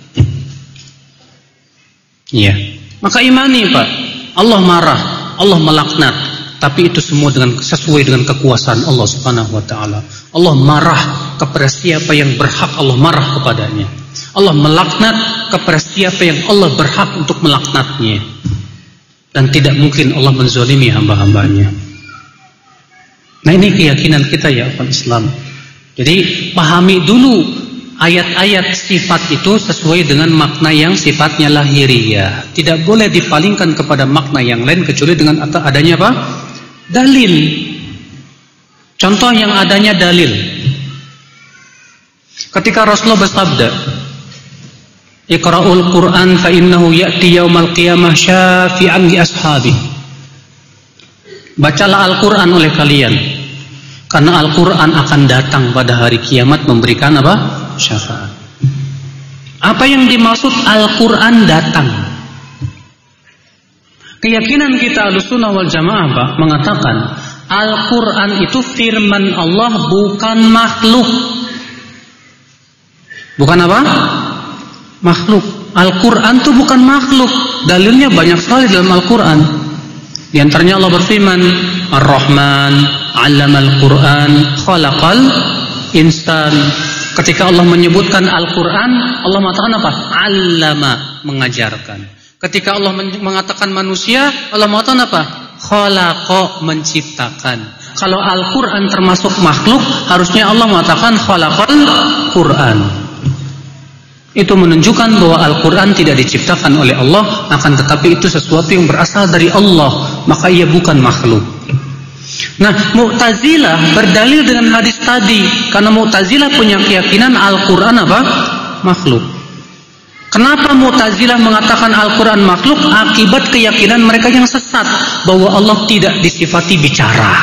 Iya. Maka imani, Pak, Allah marah, Allah melaknat, tapi itu semua sesuai dengan kekuasaan Allah Subhanahu wa taala. Allah marah kepada siapa yang berhak Allah marah kepadanya. Allah melaknat kepada siapa yang Allah berhak untuk melaknatnya. Dan tidak mungkin Allah menzalimi hamba-hambanya. Nah, ini keyakinan kita ya, umat Islam. Jadi pahami dulu ayat-ayat sifat itu sesuai dengan makna yang sifatnya lahiriah. Tidak boleh dipalingkan kepada makna yang lain kecuali dengan adanya apa? Dalil. Contoh yang adanya dalil. Ketika Rasulullah bersabda, Iqra'ul Qur'an fa innahu ya'ti yaumal qiyamah syafi'an li ashabi. Bacalah Al-Qur'an oleh kalian, karena Al-Qur'an akan datang pada hari kiamat memberikan apa? Syafaat. Apa yang dimaksud Al-Qur'an datang? Keyakinan kita Ahlussunnah wal Jamaah, Pak, mengatakan Al-Qur'an itu firman Allah, bukan makhluk. Bukan apa? Makhluk. Al-Quran itu bukan makhluk. Dalilnya banyak sekali dalam Al-Quran. Di antaranya Allah berfirman, Ar-Rahman 'allamal Qur'an khalaqal insan. Ketika Allah menyebutkan Al-Qur'an, Allah mengatakan apa? 'Allama, mengajarkan. Ketika Allah mengatakan manusia, Allah mengatakan apa? Khalaqa, menciptakan. Kalau Al-Qur'an termasuk makhluk, harusnya Allah mengatakan khalaqal Qur'an. Itu menunjukkan bahwa Al-Quran tidak diciptakan oleh Allah, akan tetapi itu sesuatu yang berasal dari Allah, maka ia bukan makhluk. Nah, Mu'tazilah berdalil dengan hadis tadi, karena Mu'tazilah punya keyakinan Al-Quran apa? Makhluk. Kenapa Mu'tazilah mengatakan Al-Quran makhluk? Akibat keyakinan mereka yang sesat, bahwa Allah tidak disifati bicara.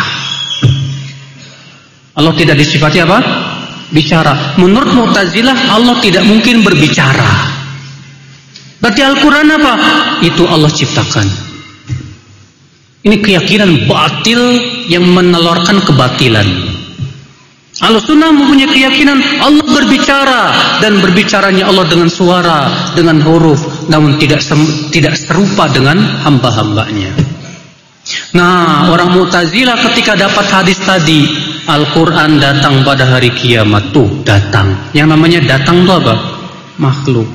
Allah tidak disifati apa? Bicara. Menurut Mu'tazilah Allah tidak mungkin berbicara. Berarti Al-Quran apa? Itu Allah ciptakan. Ini keyakinan batil yang menelurkan kebatilan. Ahlussunnah mempunyai keyakinan Allah berbicara, dan berbicaranya Allah dengan suara, dengan huruf, namun tidak serupa dengan hamba-hambanya. Nah, orang Mu'tazilah ketika dapat hadis tadi, Al-Quran datang pada hari kiamat, tuh datang. Yang namanya datang itu apa? Makhluk.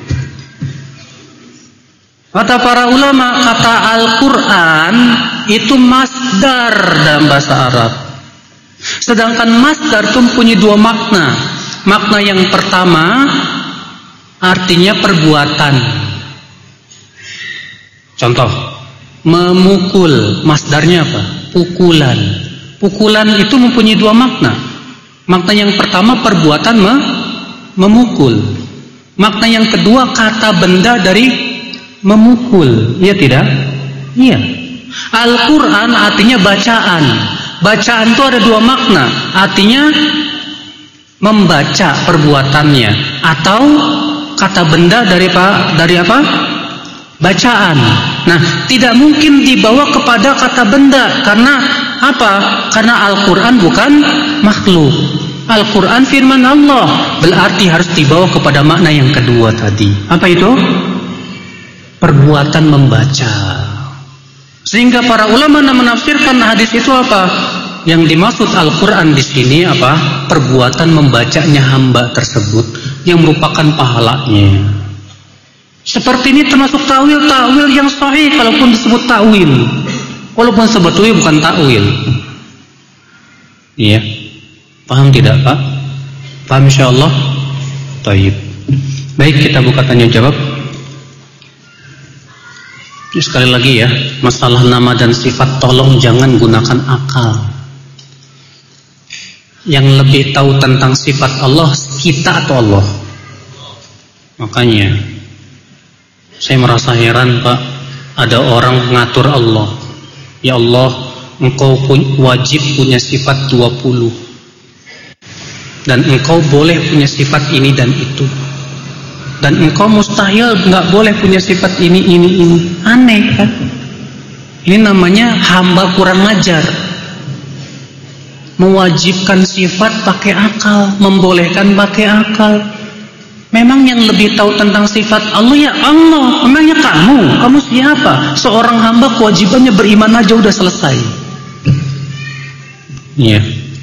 Kata para ulama, kata Al-Quran itu masdar dalam bahasa Arab. Sedangkan masdar itu mempunyai dua makna. Makna yang pertama artinya perbuatan. Contoh, memukul, masdarnya apa? Pukulan. Pukulan itu mempunyai dua makna. Makna yang pertama perbuatan memukul. Makna yang kedua kata benda dari memukul. Iya tidak? Iya. Al-Quran artinya bacaan. Bacaan itu ada dua makna. Artinya membaca perbuatannya, atau kata benda dari apa? Bacaan. Nah, tidak mungkin dibawa kepada kata benda. Karena apa? Karena Al-Quran bukan makhluk. Al-Quran firman Allah, berarti harus dibawa kepada makna yang kedua tadi. Apa itu? Perbuatan membaca. Sehingga para ulama menafsirkan hadis itu apa? Yang dimaksud Al-Quran di sini apa? Perbuatan membacanya hamba tersebut yang merupakan pahalanya. Seperti ini termasuk ta'wil yang sahih, kalaupun disebut ta'wil. Walaupun sebetulnya bukan ta'wil. Iya. Paham tidak, Pak? Paham insyaallah? Baik. Baik, kita buka tanya jawab. Sekali lagi ya, masalah nama dan sifat tolong jangan gunakan akal. Yang lebih tahu tentang sifat Allah kita atau Allah? Makanya saya merasa heran, Pak, ada orang ngatur Allah. Ya Allah, engkau wajib punya sifat 20. Dan engkau boleh punya sifat ini dan itu. Dan engkau mustahil enggak boleh punya sifat ini. Aneh kan? Ini namanya hamba kurang ajar. Mewajibkan sifat pakai akal, membolehkan pakai akal. Memang yang lebih tahu tentang sifat Allah ya Allah. Memangnya kamu siapa? Seorang hamba kewajibannya beriman aja udah selesai. Iya.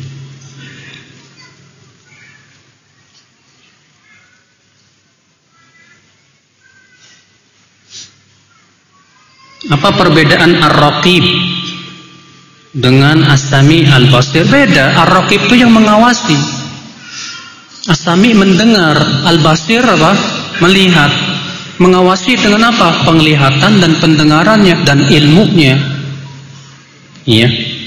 Apa perbedaan Ar-Raqib dengan As-Sami Al-Basir? Beda. Ar-Raqib itu yang mengawasi. As-Sami mendengar, Al-Basir apa? Melihat. Mengawasi dengan apa? Penglihatan dan pendengarannya dan ilmunya. Iya.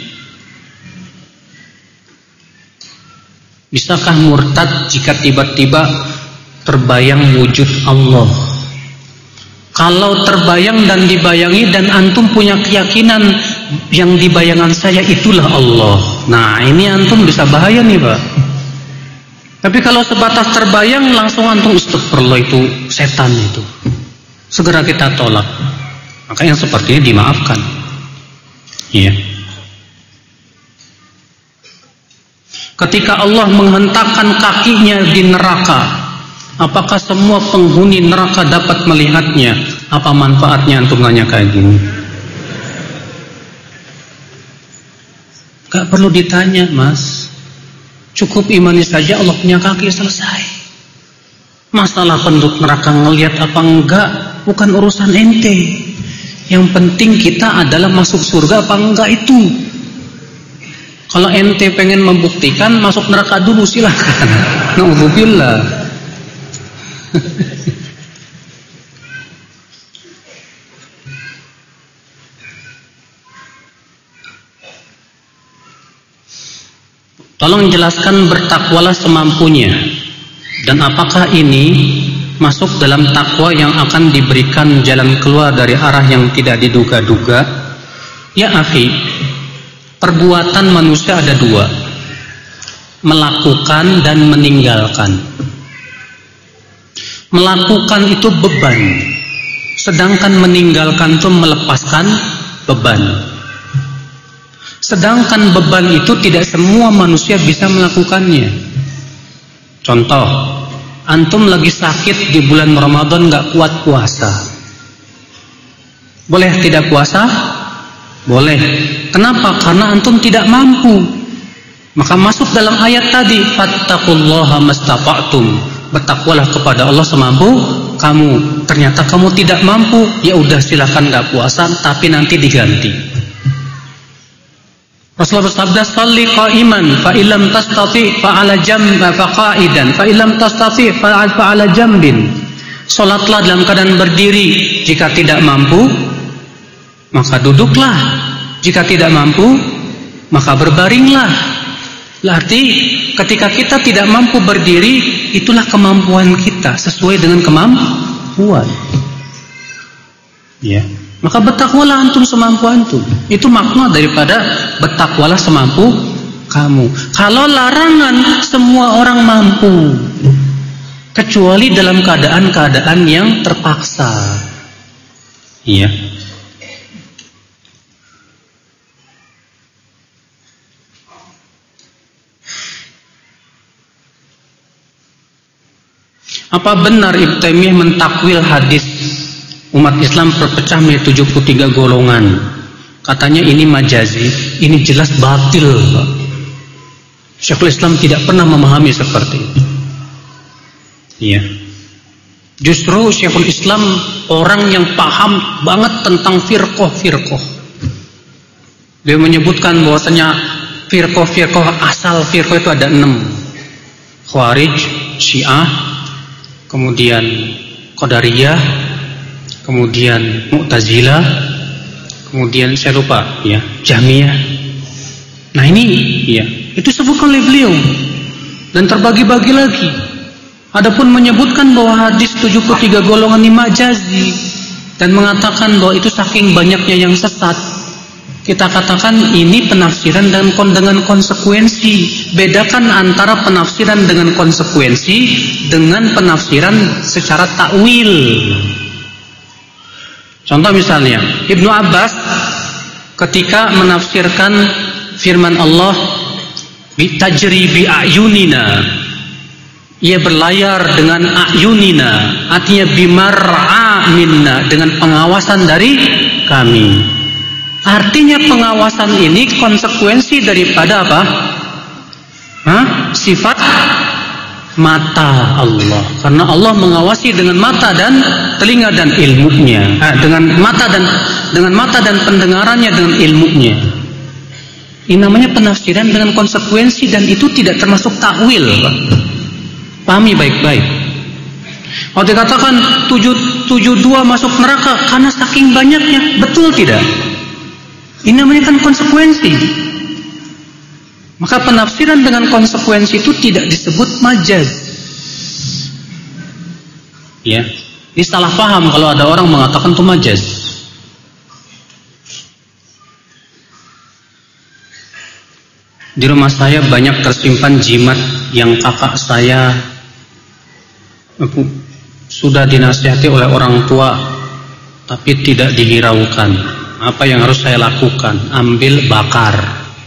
Bisakah murtad jika tiba-tiba terbayang wujud Allah? Kalau terbayang dan dibayangi dan antum punya keyakinan yang di bayangan saya itulah Allah. Nah, ini antum bisa bahaya nih, Pak. Tapi kalau sebatas terbayang langsung antum astagfirullah, itu setan itu. Segera kita tolak. Maka yang seperti ini dimaafkan. Iya. Ketika Allah menghentakkan kakinya di neraka, apakah semua penghuni neraka dapat melihatnya? Apa manfaatnya antum nanya kayak gini? Gak perlu ditanya, Mas. Cukup imani saja Allah punya kaki, selesai. Masalah penduduk neraka ngelihat apa enggak bukan urusan ente. Yang penting kita adalah masuk surga apa enggak itu. Kalau ente pengen membuktikan masuk neraka dulu, silakan. Na'udzubillah. Tolong jelaskan bertakwalah semampunya. Dan apakah ini masuk dalam takwa yang akan diberikan jalan keluar dari arah yang tidak diduga-duga? Ya akhi, perbuatan manusia ada dua, melakukan dan meninggalkan. Melakukan itu beban, sedangkan meninggalkan itu melepaskan beban. Sedangkan beban itu tidak semua manusia bisa melakukannya. Contoh, antum lagi sakit di bulan Ramadan gak kuat puasa. Boleh tidak puasa? Boleh. Kenapa? Karena antum tidak mampu. Maka masuk dalam ayat tadi, fattaqullaha mastata'tum. Bertakwalah kepada Allah semampu kamu. Ternyata kamu tidak mampu, ya udah silakan gak puasa, tapi nanti diganti. Rasulullah bersabda, "Shalli qa'iman, fa illam tastati' fa 'ala jamba fa qa'idan, fa illam tastati' fa 'ala jambin." Salatlah dalam keadaan berdiri. Jika tidak mampu, maka duduklah. Jika tidak mampu, maka berbaringlah. Berarti ketika kita tidak mampu berdiri, itulah kemampuan kita sesuai dengan kemampuan. Ya. Maka bertakwalah antum semampu antum. Itu makna daripada bertakwalah semampu kamu. Kalau larangan, semua orang mampu, kecuali dalam keadaan-keadaan yang terpaksa. Iya. Apa benar Ibnu Taimiyah mentakwil hadis umat Islam terpecah menjadi 73 golongan? Katanya ini majazi, ini jelas batil, Pak. Syekhul Islam tidak pernah memahami seperti itu. Iya. Justru Syekhul Islam orang yang paham banget tentang firqah-firqah. Dia menyebutkan bahwasanya firqah-firqah, asal firqah itu ada 6. Khawarij, Syiah, kemudian Qadariyah, kemudian Mu'tazilah, kemudian saya lupa ya, Jahmiyah. Nah ini ya, itu disebutkan oleh beliau dan terbagi-bagi lagi. Adapun menyebutkan bahwa hadis 73 golongan ini majazi dan mengatakan bahwa itu saking banyaknya yang sesat, kita katakan ini penafsiran dengan konsekuensi. Bedakan antara penafsiran dengan konsekuensi dengan penafsiran secara takwil. Contoh misalnya Ibnu Abbas ketika menafsirkan firman Allah tajri bi ayunina, ia berlayar dengan ayunina, artinya bimar'a minna, dengan pengawasan dari kami. Artinya pengawasan ini konsekuensi daripada apa? Sifat mata Allah, karena Allah mengawasi dengan mata dan telinga dan ilmunya, dengan mata dan pendengarannya dengan ilmunya. Ini namanya penafsiran dengan konsekuensi dan itu tidak termasuk takwil, Pak. Pahami baik-baik. Kalau dikatakan 72 masuk neraka karena saking banyaknya, betul tidak? Ini namanya kan konsekuensi. Maka penafsiran dengan konsekuensi itu tidak disebut majaz. Ya, ini salah paham kalau ada orang mengatakan itu majaz. Di rumah saya banyak tersimpan jimat yang kakak saya sudah dinasihati oleh orang tua, tapi tidak dihiraukan. Apa yang harus saya lakukan? Ambil, bakar.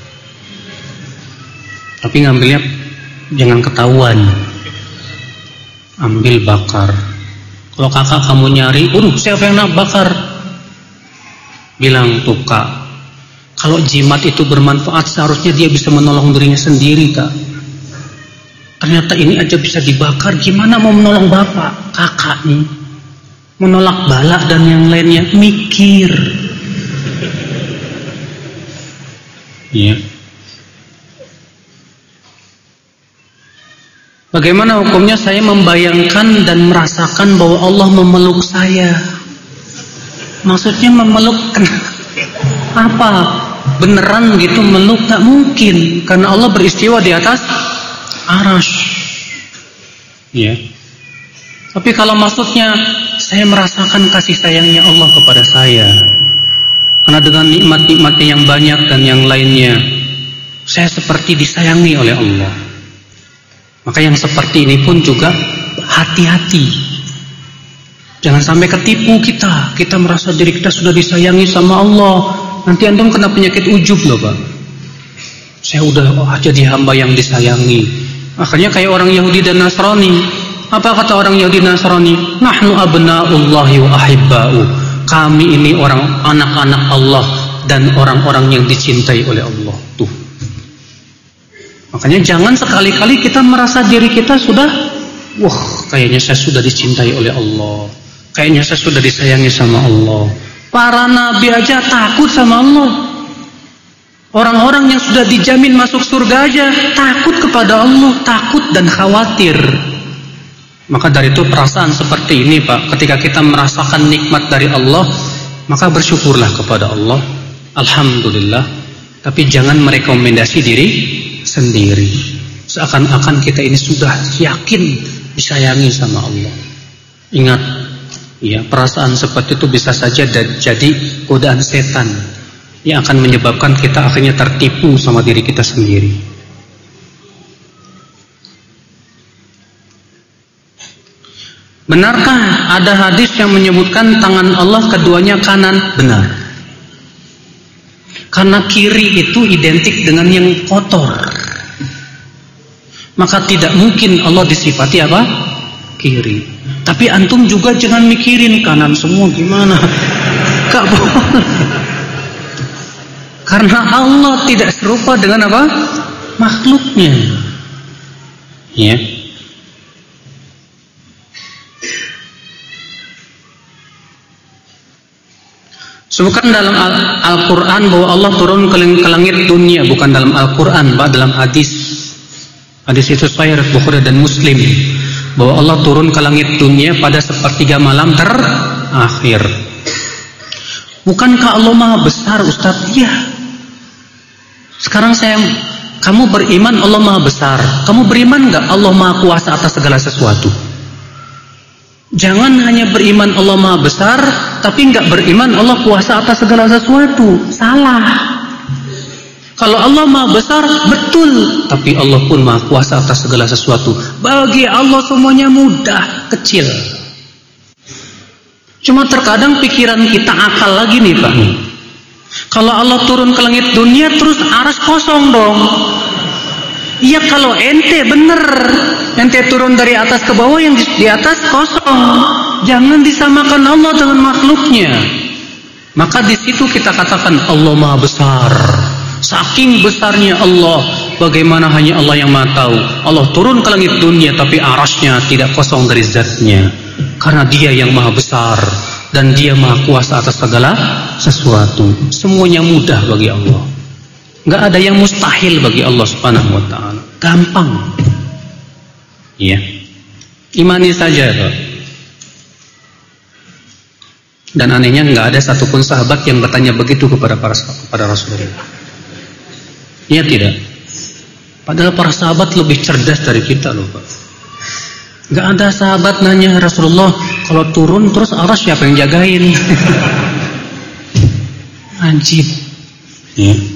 Tapi ngambilnya jangan ketahuan. Ambil, bakar. Kalau kakak kamu nyari, siapa yang nak bakar? Bilang tuh kak, Kalau jimat itu bermanfaat, seharusnya dia bisa menolong dirinya sendiri, Kak. Ternyata ini aja bisa dibakar, gimana mau menolong bapak, kakak nih? Menolak bala dan yang lainnya, mikir. Ya. Bagaimana hukumnya saya membayangkan dan merasakan bahwa Allah memeluk saya? Maksudnya memeluk apa? Beneran gitu meluk? Gak mungkin, karena Allah beristiwa di atas arasy. Ya. Tapi kalau maksudnya saya merasakan kasih sayangnya Allah kepada saya, karena dengan nikmat-nikmatnya yang banyak dan yang lainnya, saya seperti disayangi oleh Allah. Maka yang seperti ini pun juga hati-hati. Jangan sampai ketipu kita merasa diri kita sudah disayangi sama Allah. Nanti antum kena penyakit ujub loh, Pak. Saya udah jadi hamba yang disayangi. Akhirnya kayak orang Yahudi dan Nasrani. Apa kata orang Yahudi dan Nasrani? Nahnu abna'ullahi wa ahibba'u. Kami ini orang anak-anak Allah dan orang-orang yang dicintai oleh Allah. Tuh. Makanya jangan sekali-kali kita merasa diri kita sudah, wah, kayaknya saya sudah dicintai oleh Allah. Kayaknya saya sudah disayangi sama Allah. Para nabi aja takut sama Allah. Orang-orang yang sudah dijamin masuk surga aja takut kepada Allah, takut dan khawatir. Maka dari itu perasaan seperti ini, Pak, ketika kita merasakan nikmat dari Allah, maka bersyukurlah kepada Allah. Alhamdulillah. Tapi jangan merekomendasi diri sendiri. Seakan-akan kita ini sudah yakin disayangi sama Allah. Ingat, ya, perasaan seperti itu bisa saja jadi godaan setan yang akan menyebabkan kita akhirnya tertipu sama diri kita sendiri. Benarkah ada hadis yang menyebutkan tangan Allah keduanya kanan? Benar. Karena kiri itu identik dengan yang kotor. Maka tidak mungkin Allah disifati apa? Kiri. Tapi antum juga jangan mikirin kanan semua gimana. Gak boleh. Karena Allah tidak serupa dengan apa? Makhluknya. Ya. Sebutkan dalam Al-Quran bahwa Allah turun ke langit dunia. Bukan dalam Al-Quran, Pak, dalam hadis. Hadis itu sahih Bukhari dan Muslim. Bahwa Allah turun ke langit dunia pada sepertiga malam terakhir. Bukankah Allah maha besar, Ustaz? Iya. Sekarang kamu beriman Allah maha besar. Kamu beriman gak Allah maha kuasa atas segala sesuatu? Jangan hanya beriman Allah maha besar, tapi gak beriman Allah kuasa atas segala sesuatu. Salah. Kalau Allah maha besar, betul. Tapi Allah pun maha kuasa atas segala sesuatu. Bagi Allah semuanya mudah, kecil. Cuma terkadang pikiran kita akal lagi nih, Pak. Kalau Allah turun ke langit dunia, terus aras kosong dong. Iya, kalau ente bener, ente turun dari atas ke bawah, yang di atas kosong. Jangan disamakan Allah dengan makhluknya. Maka di situ kita katakan Allah maha besar. Saking besarnya Allah, bagaimana hanya Allah yang maha tahu. Allah turun ke langit dunia, tapi arasnya tidak kosong dari zatnya. Karena Dia yang maha besar dan Dia maha kuasa atas segala sesuatu. Semuanya mudah bagi Allah. Gak ada yang mustahil bagi Allah Subhanahu wa ta'ala. Gampang. Iya. Imani saja, Pak. Dan anehnya gak ada satupun sahabat yang bertanya begitu kepada Rasulullah. Iya tidak? Padahal para sahabat lebih cerdas dari kita loh, Pak. Gak ada sahabat nanya, Rasulullah, kalau turun terus aras siapa yang jagain? Anjib. Ya.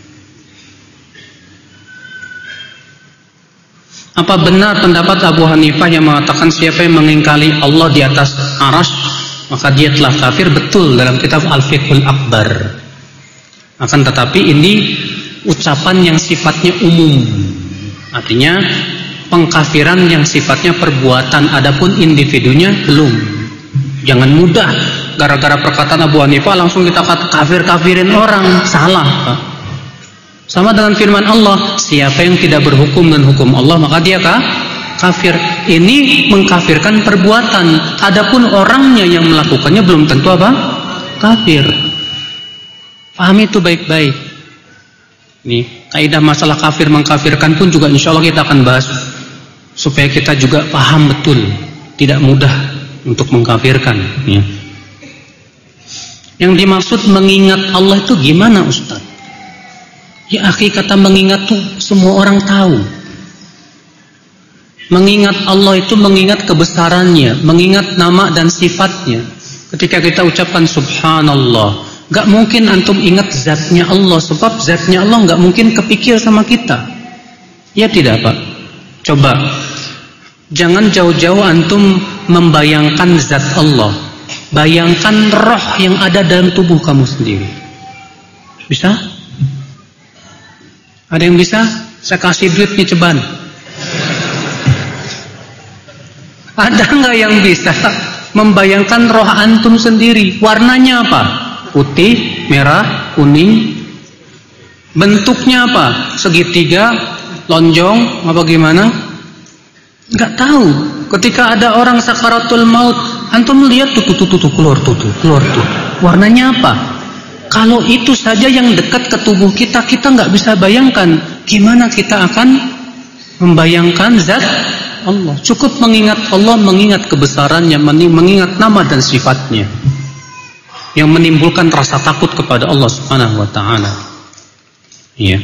Apa benar pendapat Abu Hanifah yang mengatakan siapa yang mengingkari Allah di atas aras, maka dia telah kafir? Betul, dalam kitab Al-Fiqhul Akbar. Akan tetapi ini ucapan yang sifatnya umum. Artinya pengkafiran yang sifatnya perbuatan, adapun individunya belum. Jangan mudah gara-gara perkataan Abu Hanifah langsung kita kafir-kafirin orang. Salah, Pak. Sama dengan firman Allah, siapa yang tidak berhukum dengan hukum Allah maka dia kafir. Ini mengkafirkan perbuatan. Adapun orangnya yang melakukannya belum tentu apa? Kafir. Pahami itu baik-baik. Nih, kaidah masalah kafir mengkafirkan pun juga insya Allah kita akan bahas supaya kita juga paham betul. Tidak mudah untuk mengkafirkan. Ya. Yang dimaksud mengingat Allah itu gimana, Ustaz? Ya akhi, kata mengingat tuh semua orang tahu. Mengingat Allah itu mengingat kebesarannya, mengingat nama dan sifatnya. Ketika kita ucapkan subhanallah, gak mungkin antum ingat zatnya Allah, sebab zatnya Allah gak mungkin kepikir sama kita. Ya tidak, Pak? Coba, jangan jauh-jauh antum membayangkan zat Allah. Bayangkan roh yang ada dalam tubuh kamu sendiri. Bisa? Ada yang bisa? Saya kasih duit nih ceban. Ada nggak yang bisa membayangkan roh antum sendiri? Warnanya apa? Putih, merah, kuning. Bentuknya apa? Segitiga, lonjong, apa gimana? Nggak tahu. Ketika ada orang sakaratul maut, antum lihat tuh keluar tuh. Warnanya apa? Kalau itu saja yang dekat ke tubuh kita, kita nggak bisa bayangkan. Gimana kita akan membayangkan zat Allah? Cukup mengingat Allah, mengingat kebesarannya, mengingat nama dan sifatnya, yang menimbulkan rasa takut kepada Allah Subhanahu wa Ta'ala. Iya.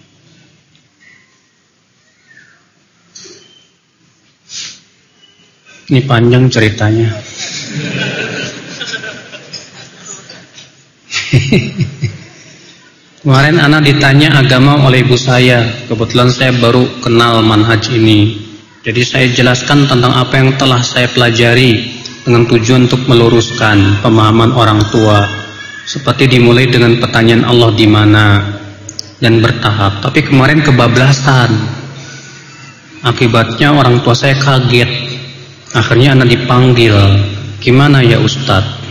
Ini panjang ceritanya. Kemarin anak ditanya agama oleh ibu saya. Kebetulan saya baru kenal manhaj ini. Jadi saya jelaskan tentang apa yang telah saya pelajari dengan tujuan untuk meluruskan pemahaman orang tua. Seperti dimulai dengan pertanyaan Allah di mana dan bertahap. Tapi kemarin kebablasan. Akibatnya orang tua saya kaget. Akhirnya anak dipanggil. Gimana ya Ustadz?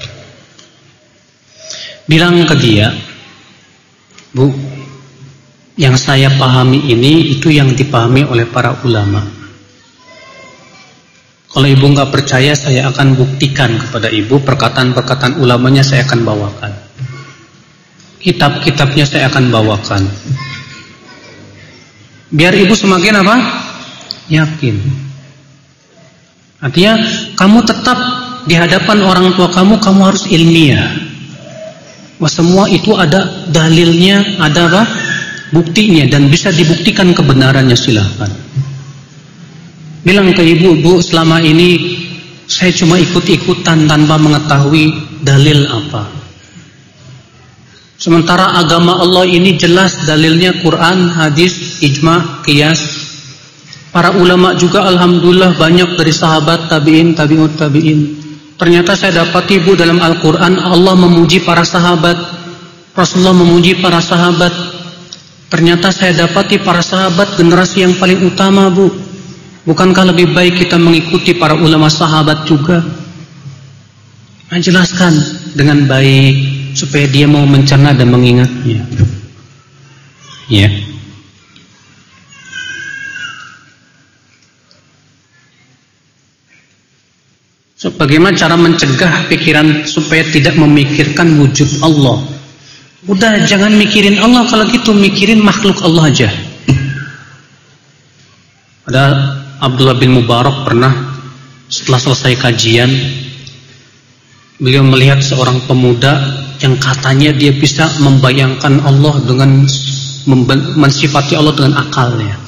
Bilang ke dia, Bu, yang saya pahami ini itu yang dipahami oleh para ulama. Kalau ibu nggak percaya, saya akan buktikan kepada ibu perkataan-perkataan ulamanya saya akan bawakan. Kitab-kitabnya saya akan bawakan. Biar ibu semakin apa? Yakin. Artinya kamu tetap di hadapan orang tua kamu harus ilmiah. Wah, semua itu ada dalilnya, ada apa? Buktinya dan bisa dibuktikan kebenarannya, silahkan. Bilang ke ibu, Bu, selama ini saya cuma ikut-ikutan tanpa mengetahui dalil apa. Sementara agama Allah ini jelas dalilnya Quran, hadis, ijma, qiyas. Para ulama juga alhamdulillah banyak dari sahabat, tabi'in, tabi'ut tabi'in. Ternyata saya dapat ibu dalam Al-Quran Allah memuji para sahabat, Rasulullah memuji para sahabat. Ternyata saya dapati para sahabat generasi yang paling utama, Bu. Bukankah lebih baik kita mengikuti para ulama sahabat juga? Nah, jelaskan dengan baik supaya dia mau mencerna dan mengingatnya. Ya. So, bagaimana cara mencegah pikiran supaya tidak memikirkan wujud Allah? Udah, jangan mikirin Allah. Kalau gitu mikirin makhluk Allah aja. Ada Abdullah bin Mubarak pernah setelah selesai kajian, beliau melihat seorang pemuda yang katanya dia bisa membayangkan Allah dengan mensifati Allah dengan akalnya.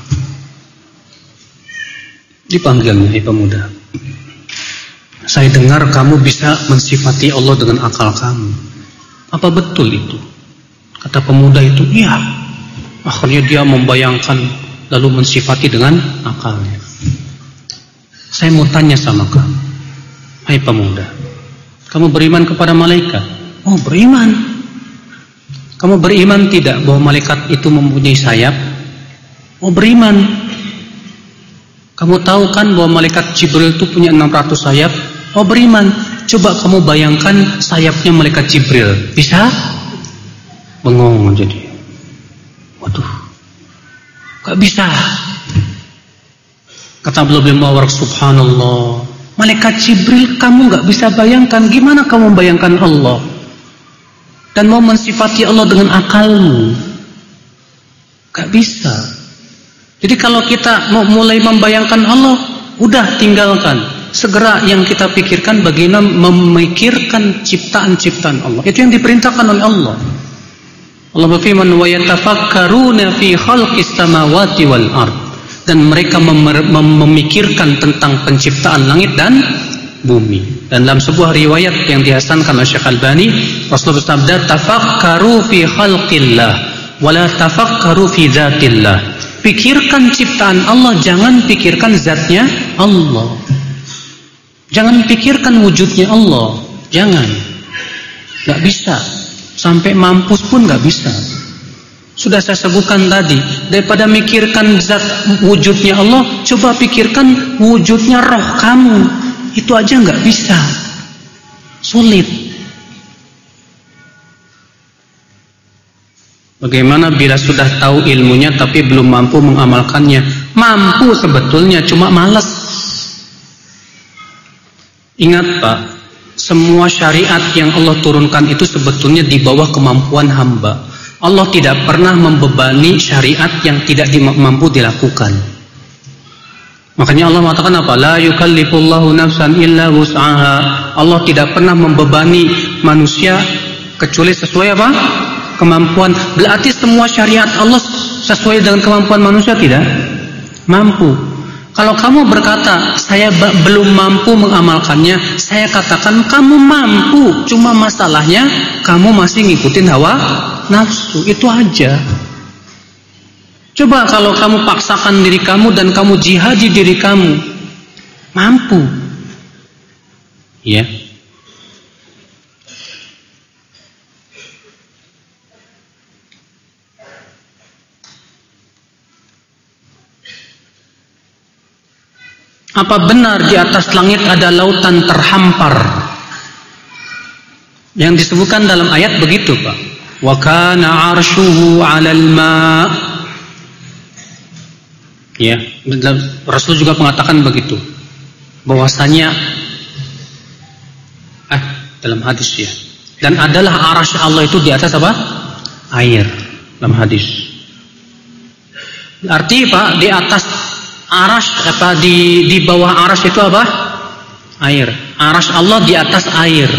Dipanggilnya, pemuda, saya dengar kamu bisa mensifati Allah dengan akal kamu. Apa betul itu? Kata pemuda itu, iya. Akhirnya dia membayangkan lalu mensifati dengan akalnya. Saya mau tanya sama kamu, hai pemuda, kamu beriman kepada malaikat? Oh, beriman. Kamu beriman tidak bahwa malaikat itu mempunyai sayap? Oh, beriman. Kamu tahu kan bahwa malaikat Jibril itu punya 600 sayap? Oh, beriman. Coba kamu bayangkan sayapnya malaikat Jibril. Bisa? Bengong jadi. Waduh, gak bisa. Kata beliau bin Mubarak, subhanallah, malaikat Jibril kamu gak bisa bayangkan. Gimana kamu bayangkan Allah? Dan mau mensifati Allah dengan akalmu? Gak bisa. Jadi kalau kita mau mulai membayangkan Allah, udah tinggalkan. Segera yang kita pikirkan bagaimana memikirkan ciptaan-ciptaan Allah. Itu yang diperintahkan oleh Allah. Allah berfirman, wa yatafakkaruna fi khalqis samawati wal ard. Dan mereka memikirkan tentang penciptaan langit dan bumi. Dan dalam sebuah riwayat yang dihasankan oleh Syekh Albani, Rasulullah bersabda, tafakkaru fi khalqillah wa la tafakkaru fi dzatillah. Pikirkan ciptaan Allah, jangan pikirkan zatnya Allah. Jangan pikirkan wujudnya Allah. Jangan. Gak bisa. Sampai mampus pun gak bisa. Sudah saya sebutkan tadi, daripada mikirkan zat wujudnya Allah, coba pikirkan wujudnya roh kamu. Itu aja gak bisa. Sulit. Bagaimana bila sudah tahu ilmunya tapi belum mampu mengamalkannya? Mampu sebetulnya, cuma malas. Ingat Pak, semua syariat yang Allah turunkan itu sebetulnya di bawah kemampuan hamba. Allah tidak pernah membebani syariat yang tidak mampu dilakukan. Makanya Allah mengatakan apa? La yukallifullahu nafsan illa wus'aha. Allah tidak pernah membebani manusia kecuali sesuai apa? Kemampuan. Berarti semua syariat Allah sesuai dengan kemampuan manusia tidak? Mampu. Kalau kamu berkata saya belum mampu mengamalkannya, saya katakan kamu mampu, cuma masalahnya kamu masih ngikutin hawa nafsu. Itu aja. Coba kalau kamu paksakan diri kamu dan kamu jihadi diri kamu, mampu. Ya. Apa benar di atas langit ada lautan terhampar? Yang disebutkan dalam ayat begitu, Pak. Wa kana 'arshuhu 'alal ma'. Ya, Rasul juga mengatakan begitu. Bahwasanya dalam hadis ya. Dan adalah arasy Allah itu di atas apa? Air dalam hadis. Arti Pak, di atas arash apa di bawah arash itu apa? Air. Arash Allah di atas air.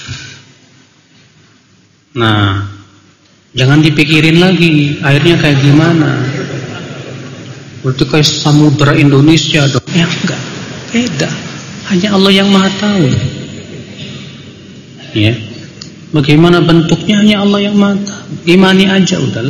Nah, jangan dipikirin lagi airnya kayak gimana. Berarti kayak samudra Indonesia dong. Ya enggak, beda. Hanya Allah yang Maha tahu. Ya. Bagaimana bentuknya hanya Allah yang Maha tahu. Imani aja udahlah.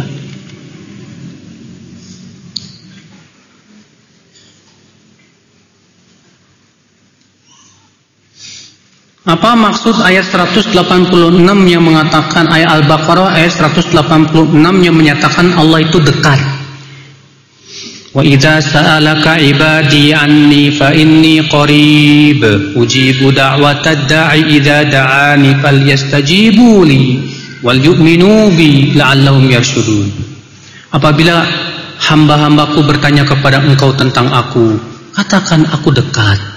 Apa maksud ayat 186 yang mengatakan, ayat Al-Baqarah ayat 186 yang menyatakan Allah itu dekat? Wa idza sa'alaka ibadi anni fa inni qarib ujibu da'watad da'i idza da'ani falyastajibu li wal yu'minu bi la'allahum yarshudun. Apabila hamba-hambaku bertanya kepada engkau tentang aku, katakan aku dekat.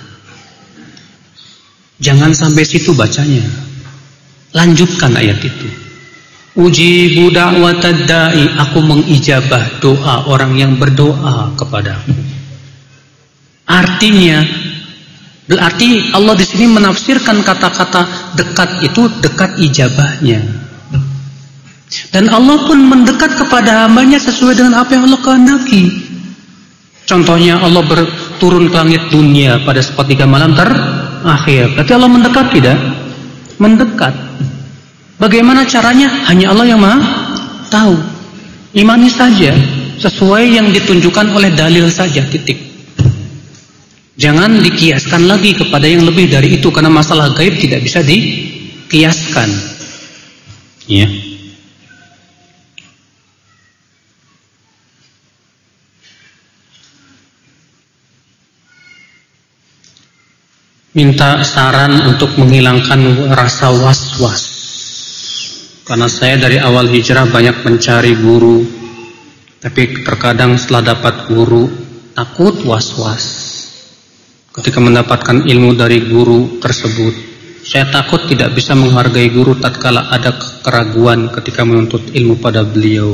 Jangan sampai situ bacanya. Lanjutkan ayat itu. Ujibu da'watad da'i, aku mengijabah doa orang yang berdoa kepadaku. Artinya, berarti Allah di sini menafsirkan kata-kata dekat itu dekat ijabahnya. Dan Allah pun mendekat kepada hambanya sesuai dengan apa yang Allah kehendaki. Contohnya Allah berturun ke langit dunia pada sepertiga malam terakhir. Berarti Allah mendekat tidak? Mendekat. Bagaimana caranya? Hanya Allah yang Maha tahu. Imani saja sesuai yang ditunjukkan oleh dalil saja, titik. Jangan dikiaskan lagi kepada yang lebih dari itu, karena masalah gaib tidak bisa dikiaskan. Ya. minta saran untuk menghilangkan rasa was-was. Karena saya dari awal hijrah banyak mencari guru, tapi terkadang setelah dapat guru takut was-was. Ketika mendapatkan ilmu dari guru tersebut, saya takut tidak bisa menghargai guru tatkala ada keraguan ketika menuntut ilmu pada beliau.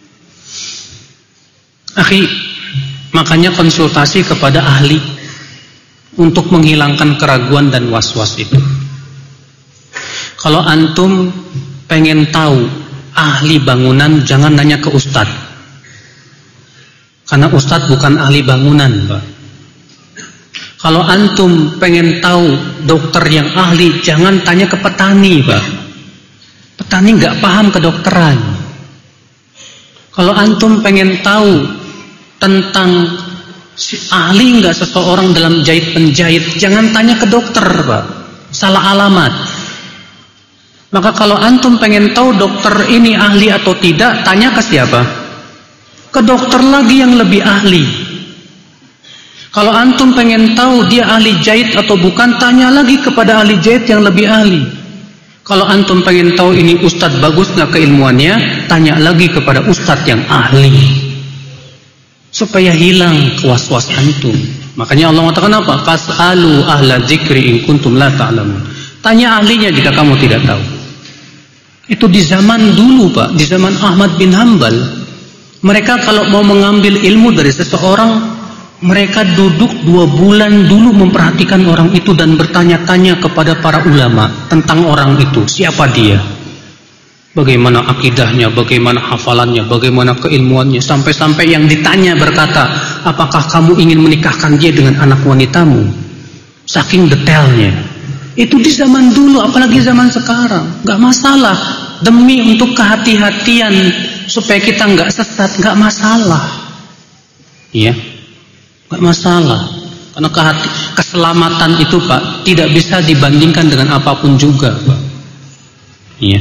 Akhi, makanya konsultasi kepada ahli untuk menghilangkan keraguan dan was-was itu. Kalau antum pengen tahu ahli bangunan, jangan nanya ke ustadz, karena ustadz bukan ahli bangunan, Pak. Kalau antum pengen tahu dokter yang ahli, jangan tanya ke petani, Pak. Petani nggak paham kedokteran. Kalau antum pengen tahu tentang si ahli nggak seseorang dalam jahit penjahit, jangan tanya ke dokter, Pak. Salah alamat. Maka kalau antum pengen tahu dokter ini ahli atau tidak, tanya ke siapa? Ke dokter lagi yang lebih ahli. Kalau antum pengen tahu dia ahli jahit atau bukan, tanya lagi kepada ahli jahit yang lebih ahli. Kalau antum pengen tahu ini ustadz bagus nggak keilmuannya, tanya lagi kepada ustadz yang ahli. Supaya hilang was-was antum. Makanya Allah mengatakan apa? Fas'alu ahla dzikri in kuntum la ta'lamun. Tanya ahlinya jika kamu tidak tahu. Itu di zaman dulu, Pak, di zaman Ahmad bin Hanbal. Mereka kalau mau mengambil ilmu dari seseorang, mereka duduk 2 bulan dulu memperhatikan orang itu dan bertanya-tanya kepada para ulama tentang orang itu. Siapa dia? Bagaimana akidahnya, bagaimana hafalannya, bagaimana keilmuannya. Sampai-sampai yang ditanya berkata, apakah kamu ingin menikahkan dia dengan anak wanitamu? Saking detailnya. Itu di zaman dulu, apalagi zaman sekarang. Gak masalah. Demi untuk kehati-hatian supaya kita gak sesat, gak masalah. Iya, gak masalah. Karena keselamatan itu, Pak, tidak bisa dibandingkan dengan apapun juga, Pak. Iya.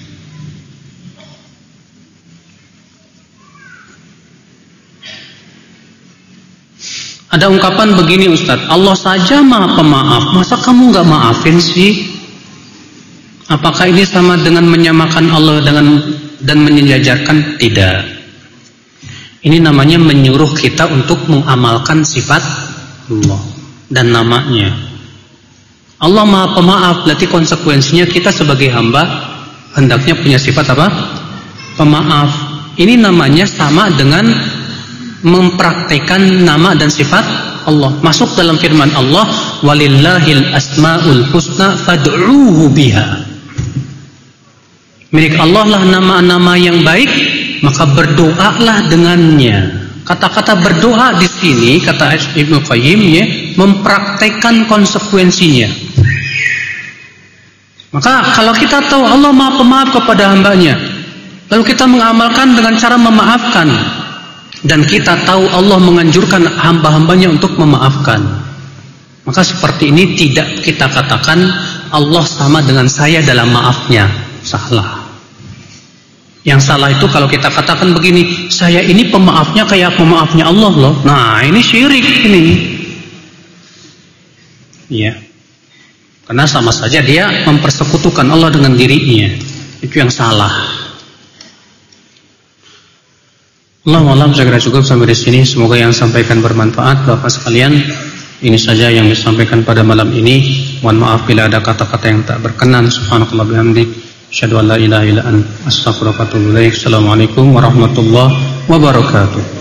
Ada ungkapan begini, Ustadz, Allah saja maha pemaaf, masa kamu gak maafin sih? Apakah ini sama dengan menyamakan Allah dan menyejajarkan? Tidak. Ini namanya menyuruh kita untuk mengamalkan sifat Allah dan namanya. Allah maha pemaaf, berarti konsekuensinya kita sebagai hamba hendaknya punya sifat apa? Pemaaf. Ini namanya sama dengan mempraktekkan nama dan sifat Allah. Masuk dalam firman Allah, walillahil asmaul husna fad'uuhu biha. Milik Allah lah nama-nama yang baik, maka berdoalah dengannya. Kata-kata berdoa di sini, kata Ibnu Qayyim, ya, mempraktekkan konsekuensinya. Maka kalau kita tahu Allah maha pemaaf kepada hambanya, lalu kita mengamalkan dengan cara memaafkan, dan kita tahu Allah menganjurkan hamba-hambanya untuk memaafkan, maka seperti ini tidak kita katakan Allah sama dengan saya dalam maafnya. Salah. Yang salah itu kalau kita katakan begini, saya ini pemaafnya kayak pemaafnya Allah loh. Nah, ini syirik ini. Iya. Karena sama saja dia mempersekutukan Allah dengan dirinya. Itu yang salah. Allahu saya kira cukup sampai di sini. Semoga yang sampaikan bermanfaat Bapak sekalian. Ini saja yang disampaikan pada malam ini. Mohon maaf bila ada kata-kata yang tak berkenan. Subhanakallah bihamdik. Asyhadu an la ilaha illa anta astaghfiruka wa atubu ilaik. Assalamualaikum warahmatullahi wabarakatuh.